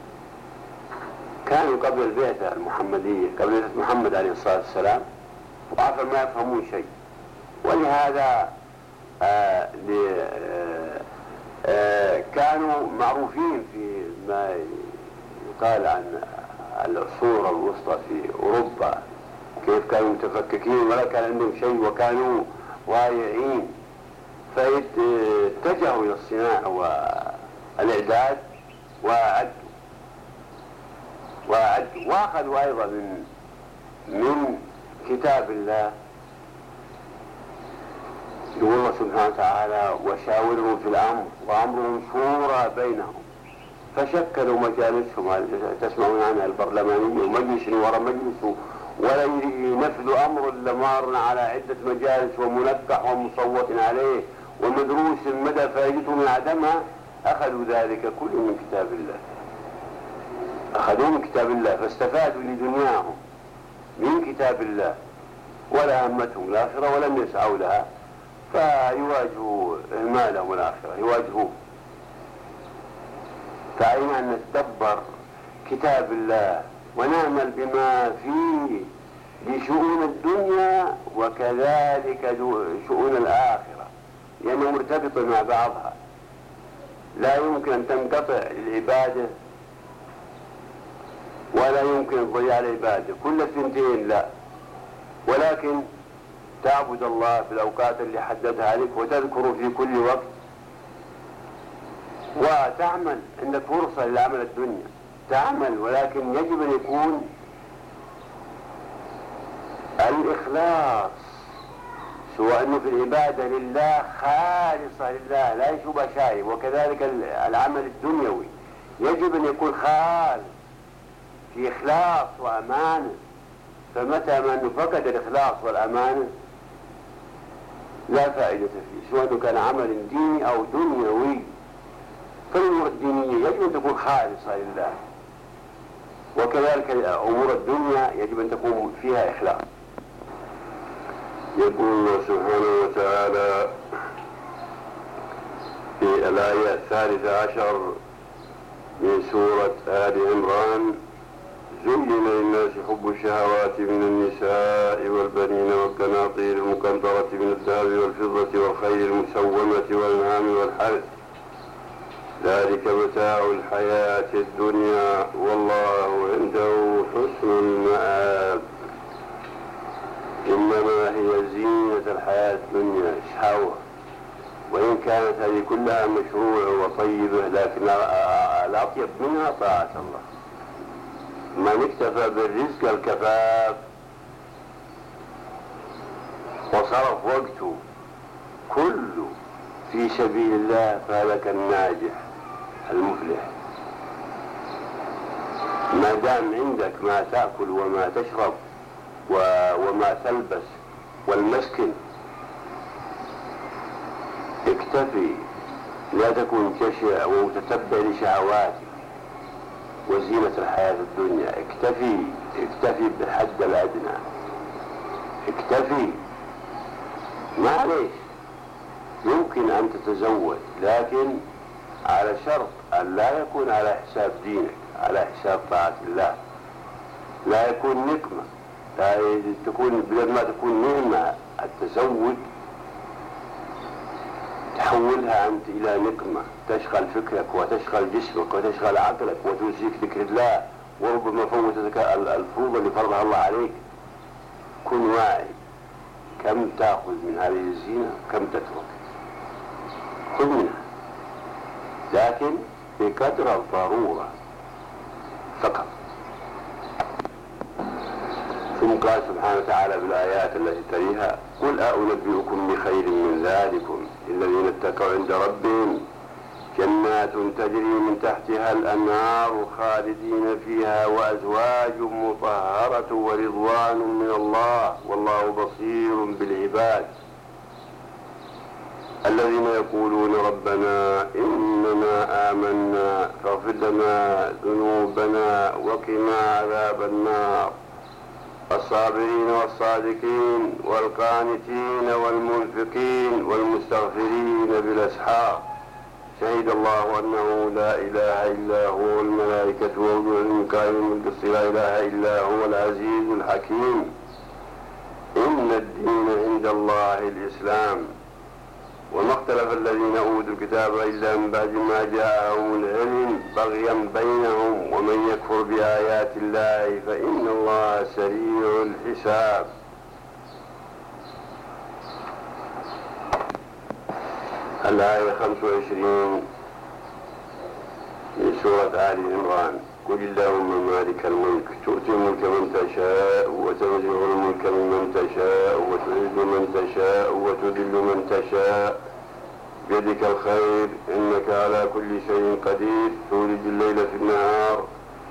كانوا قبل البعثة المحمدية، قبل بعثة محمد عليه الصلاة والسلام، وآخر ما يفهمون شيء. ولهذا كانوا معروفين في ما يقال عن العصور الوسطى في أوروبا، كيف كانوا متفككين ولا كان عندهم شيء وكانوا واعيين، فاتجهوا إلى الصناعة والإعداد وأخذوا أيضا من كتاب الله. يقول الله سبحانه وتعالى: وشاورهم في الأمر وأمرهم شورى بينهم. فشكلوا مجالسهم تسمعون عنها البرلمانية، ومجلس وراء مجلس، ولا ينفذ أمر إلا مارنا على عدة مجالس ومنقح ومصوت عليه ومدروس مدى فائدته من عدمها. أخذوا ذلك كله من كتاب الله، أخذوه من كتاب الله فاستفادوا لدنياهم من كتاب الله، ولا همتهم الآخرة ولم يسعوا لها، فيواجهوا إهمالهم الآخرة يواجهوه. فعلينا أن نتدبر كتاب الله ونعمل بما فيه لشؤون الدنيا وكذلك شؤون الآخرة، لأنه مرتبط مع بعضها. لا يمكن أن تنقطع العبادة ولا يمكن أن تضيع العبادة كل الثنتين، لا، ولكن تعبد الله في الأوقات اللي حددها لك وتذكره في كل وقت، وتعمل عندك فرصة للعمل الدنيا تعمل، ولكن يجب أن يكون الإخلاص سواء أنه في العبادة لله خالصة لله لا يشوب شيء، وكذلك العمل الدنيوي يجب أن يكون خالص في إخلاص وأمانة. فمتى ما أنه فقد الإخلاص والأمانة لا فائدة فيه، سواء أنه كان عمل ديني أو دنيوي. فالأمور الدينية يجب أن تكون خالصة لله، وكذلك أمور الدنيا يجب أن تكون فيها إخلاص. يقول الله سبحانه وتعالى في الآية 13 من سورة آل عمران: زين للناس حب الشهوات من النساء والبنين والقناطير المقنطرة من الذهب والفضة والخيل المسومة والأنعام والحرث، ذلك متاع الحياة الدنيا والله عنده حسن المآب. إنما هي زينة الحياة الدنيا شهوة، وإن كانت هذه كلها مشروعة وطيبة، لكن الأطيب منها طاعة الله. من اكتفى بالرزق الكفاف وصرف وقته كله في سبيل الله فهلك الناجح المفلح. ما دام عندك ما تأكل وما تشرب وما تلبس والمسكن اكتفي، لا تكن تشع ومتتبع لشهواتك وزينة الحياة الدنيا. اكتفي بالحد الأدنى، اكتفي. معليش يمكن أن تتزوج، لكن على شرط أن لا يكون على حساب دينك، على حساب طاعة الله، لا يكون نقمة، لا تكون بدل ما تكون نعمة التزوج تحولها أنت إلى نقمة تشغل فكرك وتشغل جسمك وتشغل عقلك وتنسيك ذكر الله، وربما فوتتك الفروض اللي فرضها الله عليك. كن واعي كم تأخذ من هذه الزينة كم تترك، خذ منها لكن بقدر الضرورة فقط. ثم قال سبحانه وتعالى بالآيات التي تليها: قل أنبئكم بخير من ذلكم الذين اتقوا عند ربهم جنات تجري من تحتها الأنهار خالدين فيها وأزواج مطهرة ورضوان من الله والله بصير بالعباد الذين يقولون ربنا إننا آمنا فاغفر لنا ذنوبنا وقنا عذاب النار الصابرين والصادقين والقانتين والمنفقين والمستغفرين بالأسحار شهد الله أنه لا إله إلا هو والملائكة وأولو العلم قائما بالقسط لا إله إلا هو العزيز الحكيم إن الدين عند الله الإسلام، وما اختلف الذين أوتوا الكتاب إلا من بعد ما جاءهم العلم بغيا بينهم، ومن يكفر بآيات الله فإن الله سريع الحساب. الآية 25 من سورة آل عمران: قل اللهم مالك الملك تؤتي الملك من تشاء وتنزع الملك ممن تشاء وتعز من تشاء وتذل من تشاء بيدك الخير إنك على كل شيء قدير تولج الليل في النهار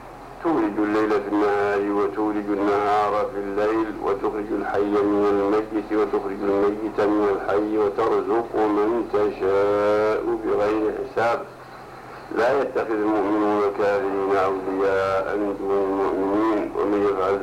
وتولج النهار في الليل وتخرج الحي من الميت وتخرج الميت من الحي وترزق من تشاء بغير حساب. لا يتخذ المؤمنون الكافرين أولياء من دون المؤمنين ومن يفعل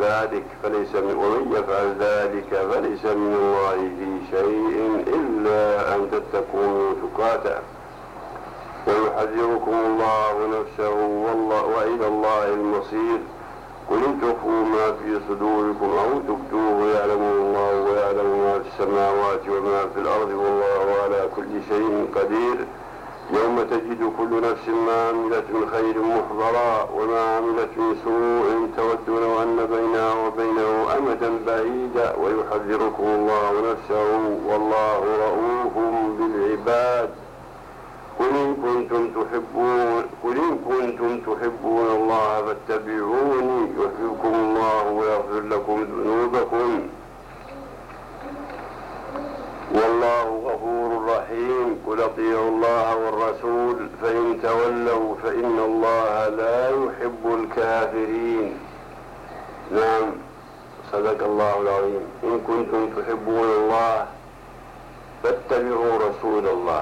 ذلك فليس من الله في شيء إلا أن تتقوا تقاتا ويحذركم الله نفسه وإلى الله المصير. قل إن تخفوا ما في صدوركم أو تبدوه يعلمه الله ويعلم ما في السماوات وما في الأرض والله على كل شيء قدير. يوم تجد كل نفس ما عملت من خير محضرا وما عملت من سوء تودون أن بينها وبينه أمدا بعيدا ويحذركم الله نفسه والله رؤوف بالعباد. قل إن كنتم تحبون الله فاتبعوني يحببكم الله ويغفر لكم ذنوبكم والله غفور رحيم. قل اطيعوا الله والرسول فإن تولوا فإن الله لا يحب الكافرين. نعم، صدق الله العظيم. إن كنتم تحبون الله فاتبعوا رسول الله.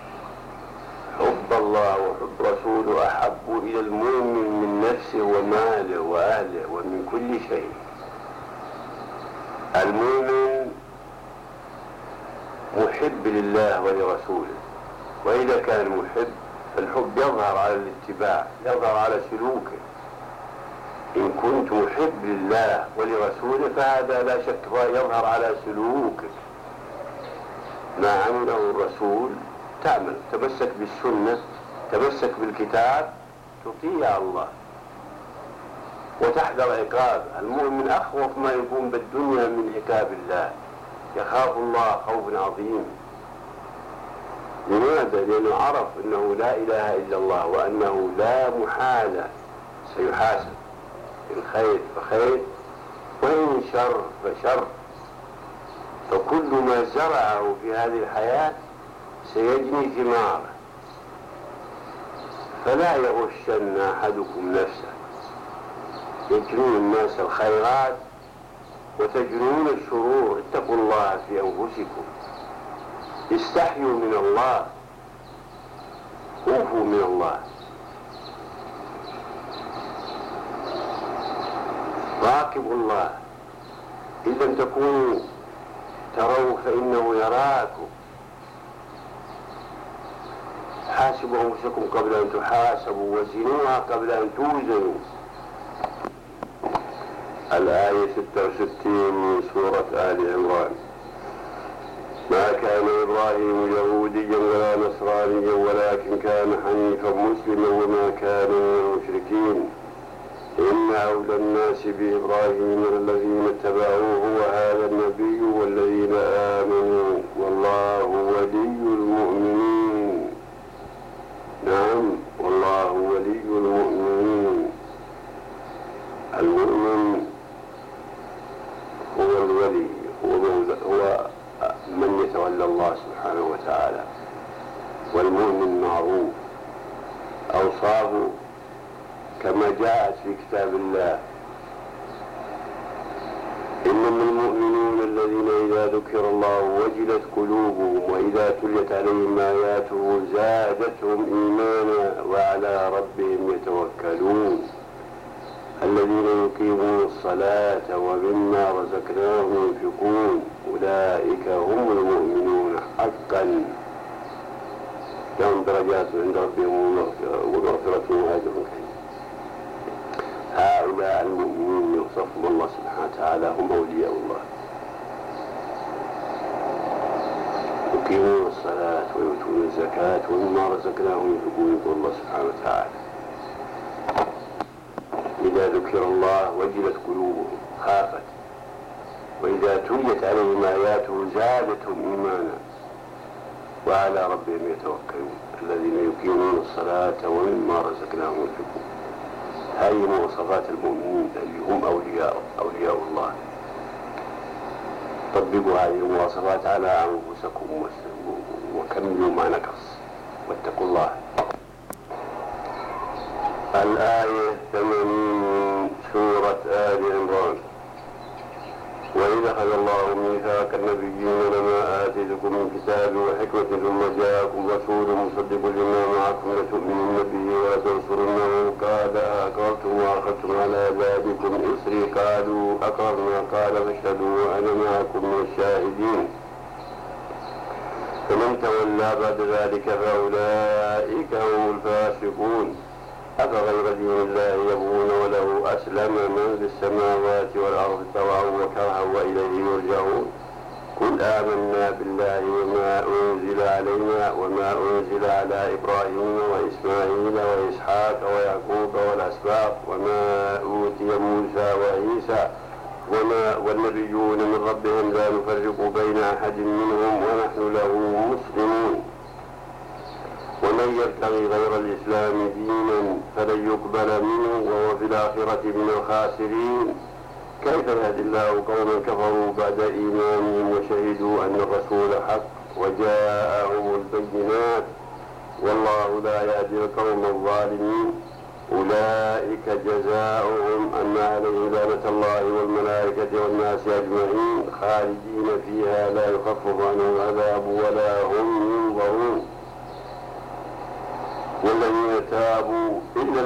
حب الله وحب رسوله أحب إلى المؤمن من نفسه وماله وأهله ومن كل شيء. المؤمن محب لله ولرسوله، وإذا كان محب فالحب يظهر على الاتباع، يظهر على سلوكه. إن كنت محب لله ولرسوله فهذا لا شك يظهر على سلوكه. ما عمله الرسول تعمل، تمسك بالسنة، تمسك بالكتاب، تطيع الله وتحذر عقاب. المؤمن أخوف ما يكون بالدنيا من عقاب الله، يخاف الله خوف عظيم. لماذا؟ لأنه عرف أنه لا إله إلا الله وأنه لا محالة سيحاسب. إن خير فخير وإن شر فشر، فكل ما زرعه في هذه الحياة سيجني ثماره. فلا يغشن أحدكم نفسه، يجنون الناس الخيرات وتجنون الشرور. اتقوا الله في أنفسكم، استحيوا من الله، خوفوا من الله. راقبوا الله، إن لم تكونوا تروا فإنه يراكم. حاسبوا أنفسكم قبل أن تحاسبوا وزنوها قبل أن توزنوا. الآية 66 من سورة آل عمران: ما كان إبراهيم يهوديا ولا نصرانيا ولكن كان حنيفا مسلما وما كان من المشركين. إن أولى الناس بإبراهيم الذين اتبعوه وهذا النبي والذين آمنوا والله ولي المؤمنين. نعم، والله ولي المؤمنين. المؤمن هو الولي، هو من يتولى الله سبحانه وتعالى. والمؤمن معروف أوصافه كما جاءت في كتاب الله: إنما المؤمنون الذين إذا ذكر الله وجلت قلوبهم وإذا تليت عليهم آياته زادتهم إيمانا وعلى ربهم يتوكلون الذين يقيمون الصلاة ومما رزقناهم ينفقون أولئك هم المؤمنون حقا لهم درجات عند ربهم ومغفرة وأجر كريم. هؤلاء المؤمنين يوصفهم الله سبحانه وتعالى هم أولياء الله. يقيمون الصلاة ويؤتون الزكاة ومما رزقناهم ينفقون يقول الله سبحانه وتعالى إذا ذكر الله وجلت قلوبهم خافت وإذا تليت عليهم آياته زادتهم إيمانا وعلى ربهم يتوكلون الذين يقيمون الصلاة ومما رزقناهم ينفقون. هذه مواصفات المؤمنين اللي هم أولياء الله. طبقوا هذه المواصفات على أنفسكم وكملوا ما نقص واتقوا الله. الآية 80 سورة آل عمران. وإذا أخذ الله ميثاق النبيين لما آتيتكم من كتاب وحكمة ثم جاءكم رسول مصدق لما معكم لتؤمنن به ولتنصرنه قال أقررتم وأخذتم على ذلكم إصري قالوا أقررنا قال فاشهدوا وأنا معكم من الشاهدين فمن تولى بعد ذلك فأولئك هم الفاسقون. أفغير دين الله يبغون وله أسلم من في السماوات والأرض طوعا وكرها وإليه يرجعون. قل آمنا بالله وما أنزل علينا وما أنزل على إبراهيم وإسماعيل وإسحاق ويعقوب والأسباط وما أوتي موسى وعيسى والنبيون من ربهم لا نفرق بين أحد منهم ونحن له مسلمون. ومن يبتغي غير الإسلام دينا فلن يقبل منه وهو في الآخرة من الخاسرين. كيف يهدي الله قوما كفروا بعد إيمانهم وشهدوا أن الرسول حق وجاءهم البينات والله لا يهدي القوم الظالمين. أولئك جزاؤهم أن عليهم لعنة الله والملائكة والناس أجمعين خالدين فيها لا يخفف عنهم العذاب ولا هم ينظرون. والذين تابوا إلا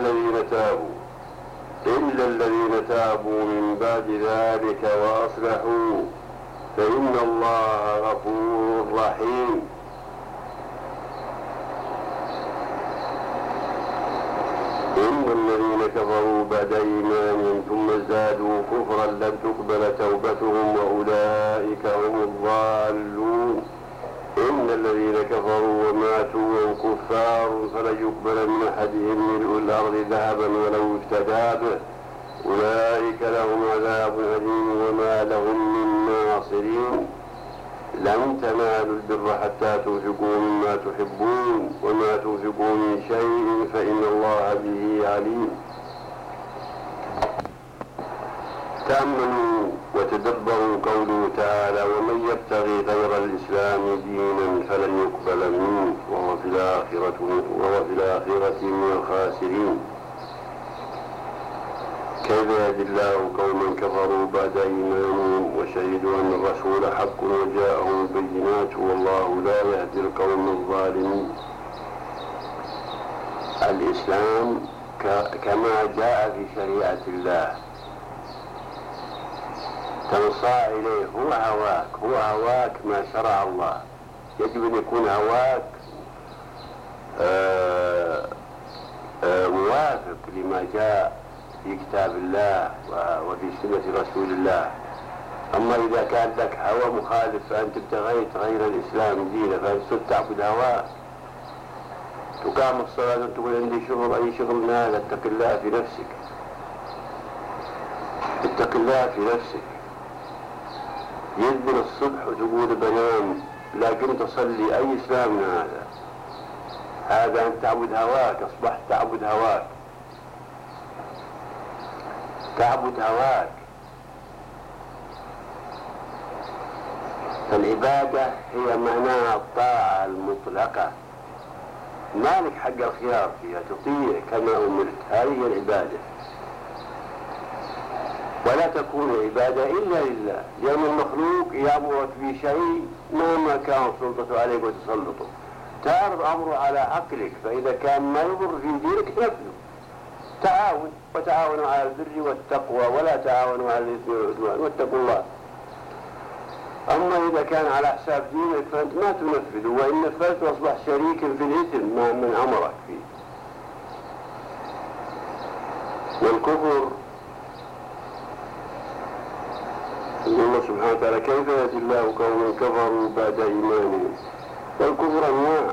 الذين تابوا من بعد ذلك وأصلحوا فإن الله غفور رحيم. إن الذين كفروا بعد إيمانهم ثم ازدادوا كفرا لن تقبل توبتهم وأولئك هم الضالون. إن الذين كفروا وماتوا وهم كفار فلن يقبل من أحدهم ملء الأرض ذهبا ولو افتدى به أولئك لهم عذاب أليم وما لهم من ناصرين. لن تنالوا البر حتى تنفقوا مما تحبون وما تنفقوا من شيء فإن الله به عليم. تأملوا وتدبروا قوله تعالى ومن يبتغي غير الإسلام دينا فلن يقبل منه وهو في الآخرة من الخاسرين. كيف يهدي الله قوما كفروا بعد إيمانهم وشهدوا أن الرسول حق وجاءهم البينات والله لا يهدي القوم الظالمين. الإسلام كما جاء في شريعة الله تنصاع إليه هو هواك ما شرع الله. يجب أن يكون هواك موافق لما جاء في كتاب الله وفي سنة رسول الله. أما إذا كان لك هوى مخالف فأنت ابتغيت غير الإسلام دينا فأنت تعبد هواه. تقام الصلاة وتقول عندي شغل أي شغل من هذا. اتق الله في نفسك. اتق الله في نفسك. يذبل الصبح وتقول بنام لكن تصلي أي إسلام من هذا أنت تعبد هواك. أصبحت تعبد هواك. فالعبادة هي معناها الطاعة المطلقة مالك حق الخيار فيها تطيع كما أمرت. هذه العبادة ولا تكون عبادة إلا لله لأن المخلوق يأمرك بشيء مهما كان سلطته عليك وتسلطه تعرض أمره على عقلك فإذا كان ما يضر في دينك تنفذه. تعاون وتعاونوا على البر والتقوى ولا تعاونوا على الإثم والعدوان واتقوا الله. أما إذا كان على حساب دينك فأنت ما تنفذه وإن نفذت أصبح شريكا في الإثم مع من أمرك فيه. والكفر الله سبحانه وتعالى كيف يهدي الله قوما كفروا بعد إيمانهم والكفر أنواع،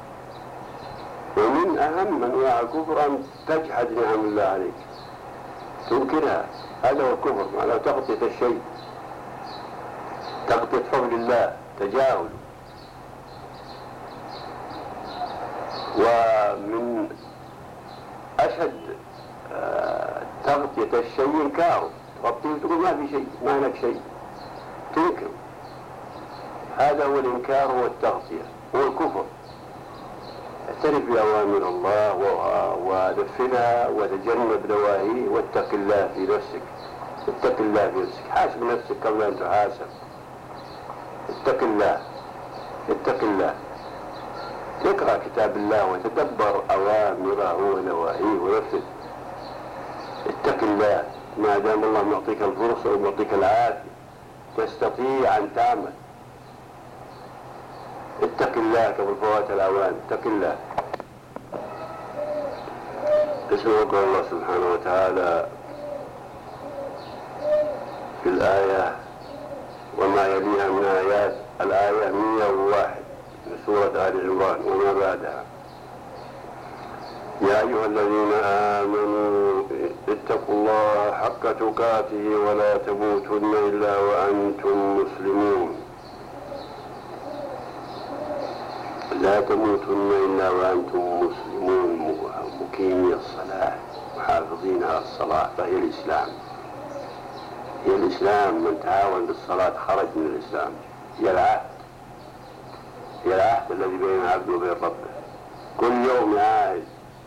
ومن أهم أنواع الكفر أن تجحد نعم الله عليك، تنكرها. هذا هو الكفر، معناه تغطية الشيء، تغطية فضل الله، تجاهل. ومن أشد تغطية الشيء إنكاره، تغطيه تقول ما في شيء، ما هناك شيء، تنكر. هذا هو الإنكار والتغطية، هو الكفر. اعترف بأوامر الله ونفذها وتجنب نواهيه، واتق الله في نفسك. اتق الله في نفسك، حاسب نفسك قبل أن تحاسب. اتق الله، اتق الله، اقرأ كتاب الله وتدبر أوامره ونواهيه ونفذ. اتق الله ما دام الله معطيك الفرصة ومعطيك العافية تستطيع أن تعمل. اتق الله قبل فوات الأوان، اتق الله. اسمه قول الله سبحانه وتعالى في الآية وما يليها من آيات، الآية 101 من سورة آل عمران وما بعدها: يا أيها الذين آمنوا اتقوا الله حق تقاته ولا تموتن إلا وأنتم مسلمون. لا تموتن إلا وأنتم مسلمون، مقيمي الصلاة محافظين على الصلاة. فهي الإسلام، هي الإسلام. من تعاون بالصلاة خرج من الإسلام. هي العهد، هي العهد الذي بين العبد وبين ربه. كل يوم يعاهد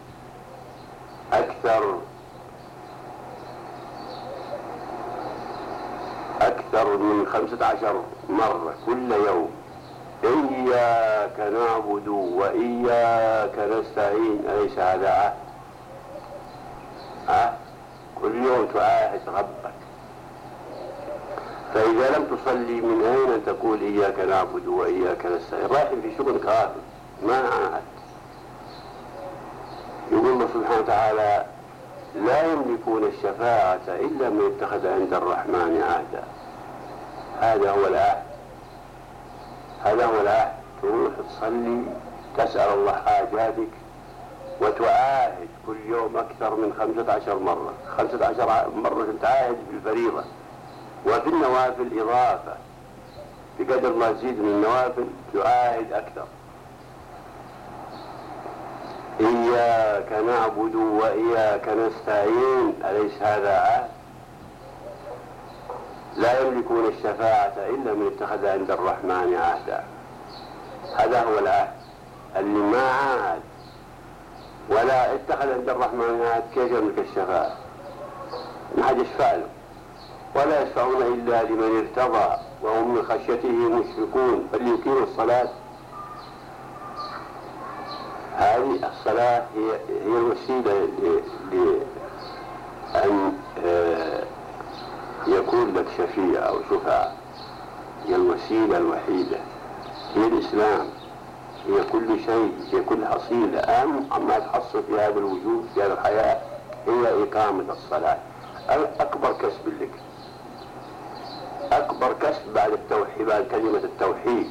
أكثر من 15 مرة كل يوم: إياك نعبد وإياك نستعين. أليس هذا عهد؟ كل يوم تعاهد ربك. فإذا لم تصلي من أين تقول إياك نعبد وإياك نستعين؟ رايح في شغل كافر، ما عاهد. يقول الله سبحانه وتعالى: لا يملكون الشفاعة إلا من اتخذ عند الرحمن عهدا. هذا هو العهد، هذا هو العهد. تروح تصلي، تسأل الله حاجاتك، وتعاهد كل يوم أكثر من 15 مرة. 15 مرة تعاهد بالفريضة، وفي النوافل إضافة، بقدر ما تزيد من النوافل تعاهد أكثر. إياك نعبد وإياك نستعين. أليس هذا عهد؟ لا يملكون الشفاعة إلا من اتخذ عند الرحمن عهدا. هذا هو العهد. اللي ما عاهد ولا اتخذ عند الرحمن عهد كيف يملك الشفاعة؟ ما حد يشفع له، ولا يشفعون إلا لمن ارتضى وهم من خشيته مشفقون. فليقيموا الصلاة. هذه الصلاة هي الوسيلة لأن يكون لك شفيع أو شفعاء. هي الوسيلة الوحيدة، هي الإسلام، هي كل شيء، هي كل حصيلة. أما تحصل في هذا الوجود، في هذه الحياة، هي إقامة الصلاة. أكبر كسب لك، أكبر كسب بعد التوحيد، بعد كلمة التوحيد،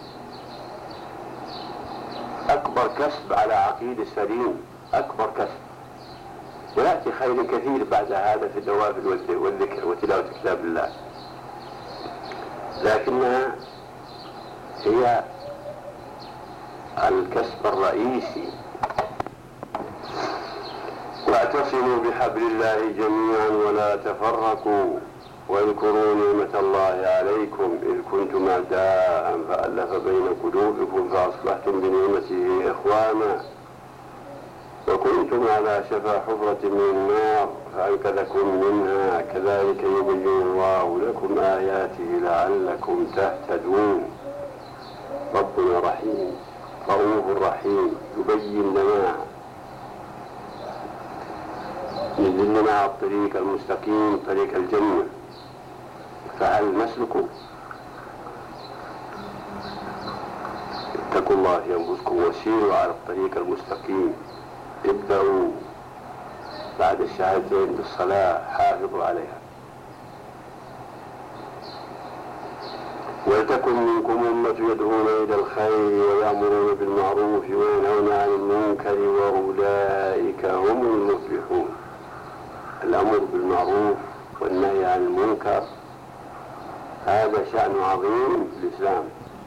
أكبر كسب على عقيدة سليم، أكبر كسب. ويأتي خير كثير بعد هذا في النوافل والذكر وتلاوة كتاب الله، لكنها هي الكسب الرئيسي. واعتصموا بحبل الله جميعا ولا تفرقوا واذكروا نعمة الله عليكم إذ كنتم أعداء فألف بين قلوبكم فأصبحتم بنعمته إخوانا وكنتم على شفا حفرة من النار فأنقذكم منها كذلك يبين الله لكم آياته لعلكم تهتدون. ربنا رحيم رؤوف رحيم، يبين لنا، يدلنا على الطريق المستقيم، طريق الجنة. فهل نسلكه؟ اتقوا الله ينبسكم وسيروا على الطريق المستقيم. ابدأوا بعد الشهادتين بالصلاة، حافظوا عليها. ولتكن منكم أمة يدعون إلى الخير ويأمرون بالمعروف وينهون عن المنكر وأولئك هم المفلحون. الأمر بالمعروف والنهي عن المنكر هذا شأن عظيم في الإسلام.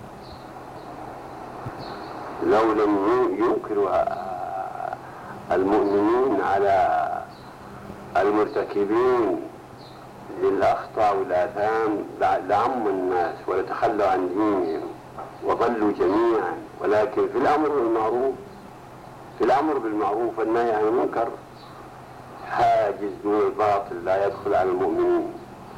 لو لم ينكر المؤمنين على المرتكبين للأخطاء والآثام لعم الناس ولتخلوا عن دينهم وضلوا جميعا. ولكن في الأمر بالمعروف والنهي عن المنكر حاجز دون الباطل لا يدخل على المؤمنين،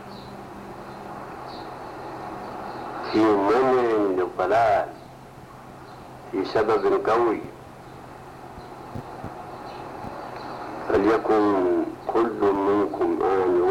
في منع من الضلال، في سبب قوي. فليكن كل منكم آمر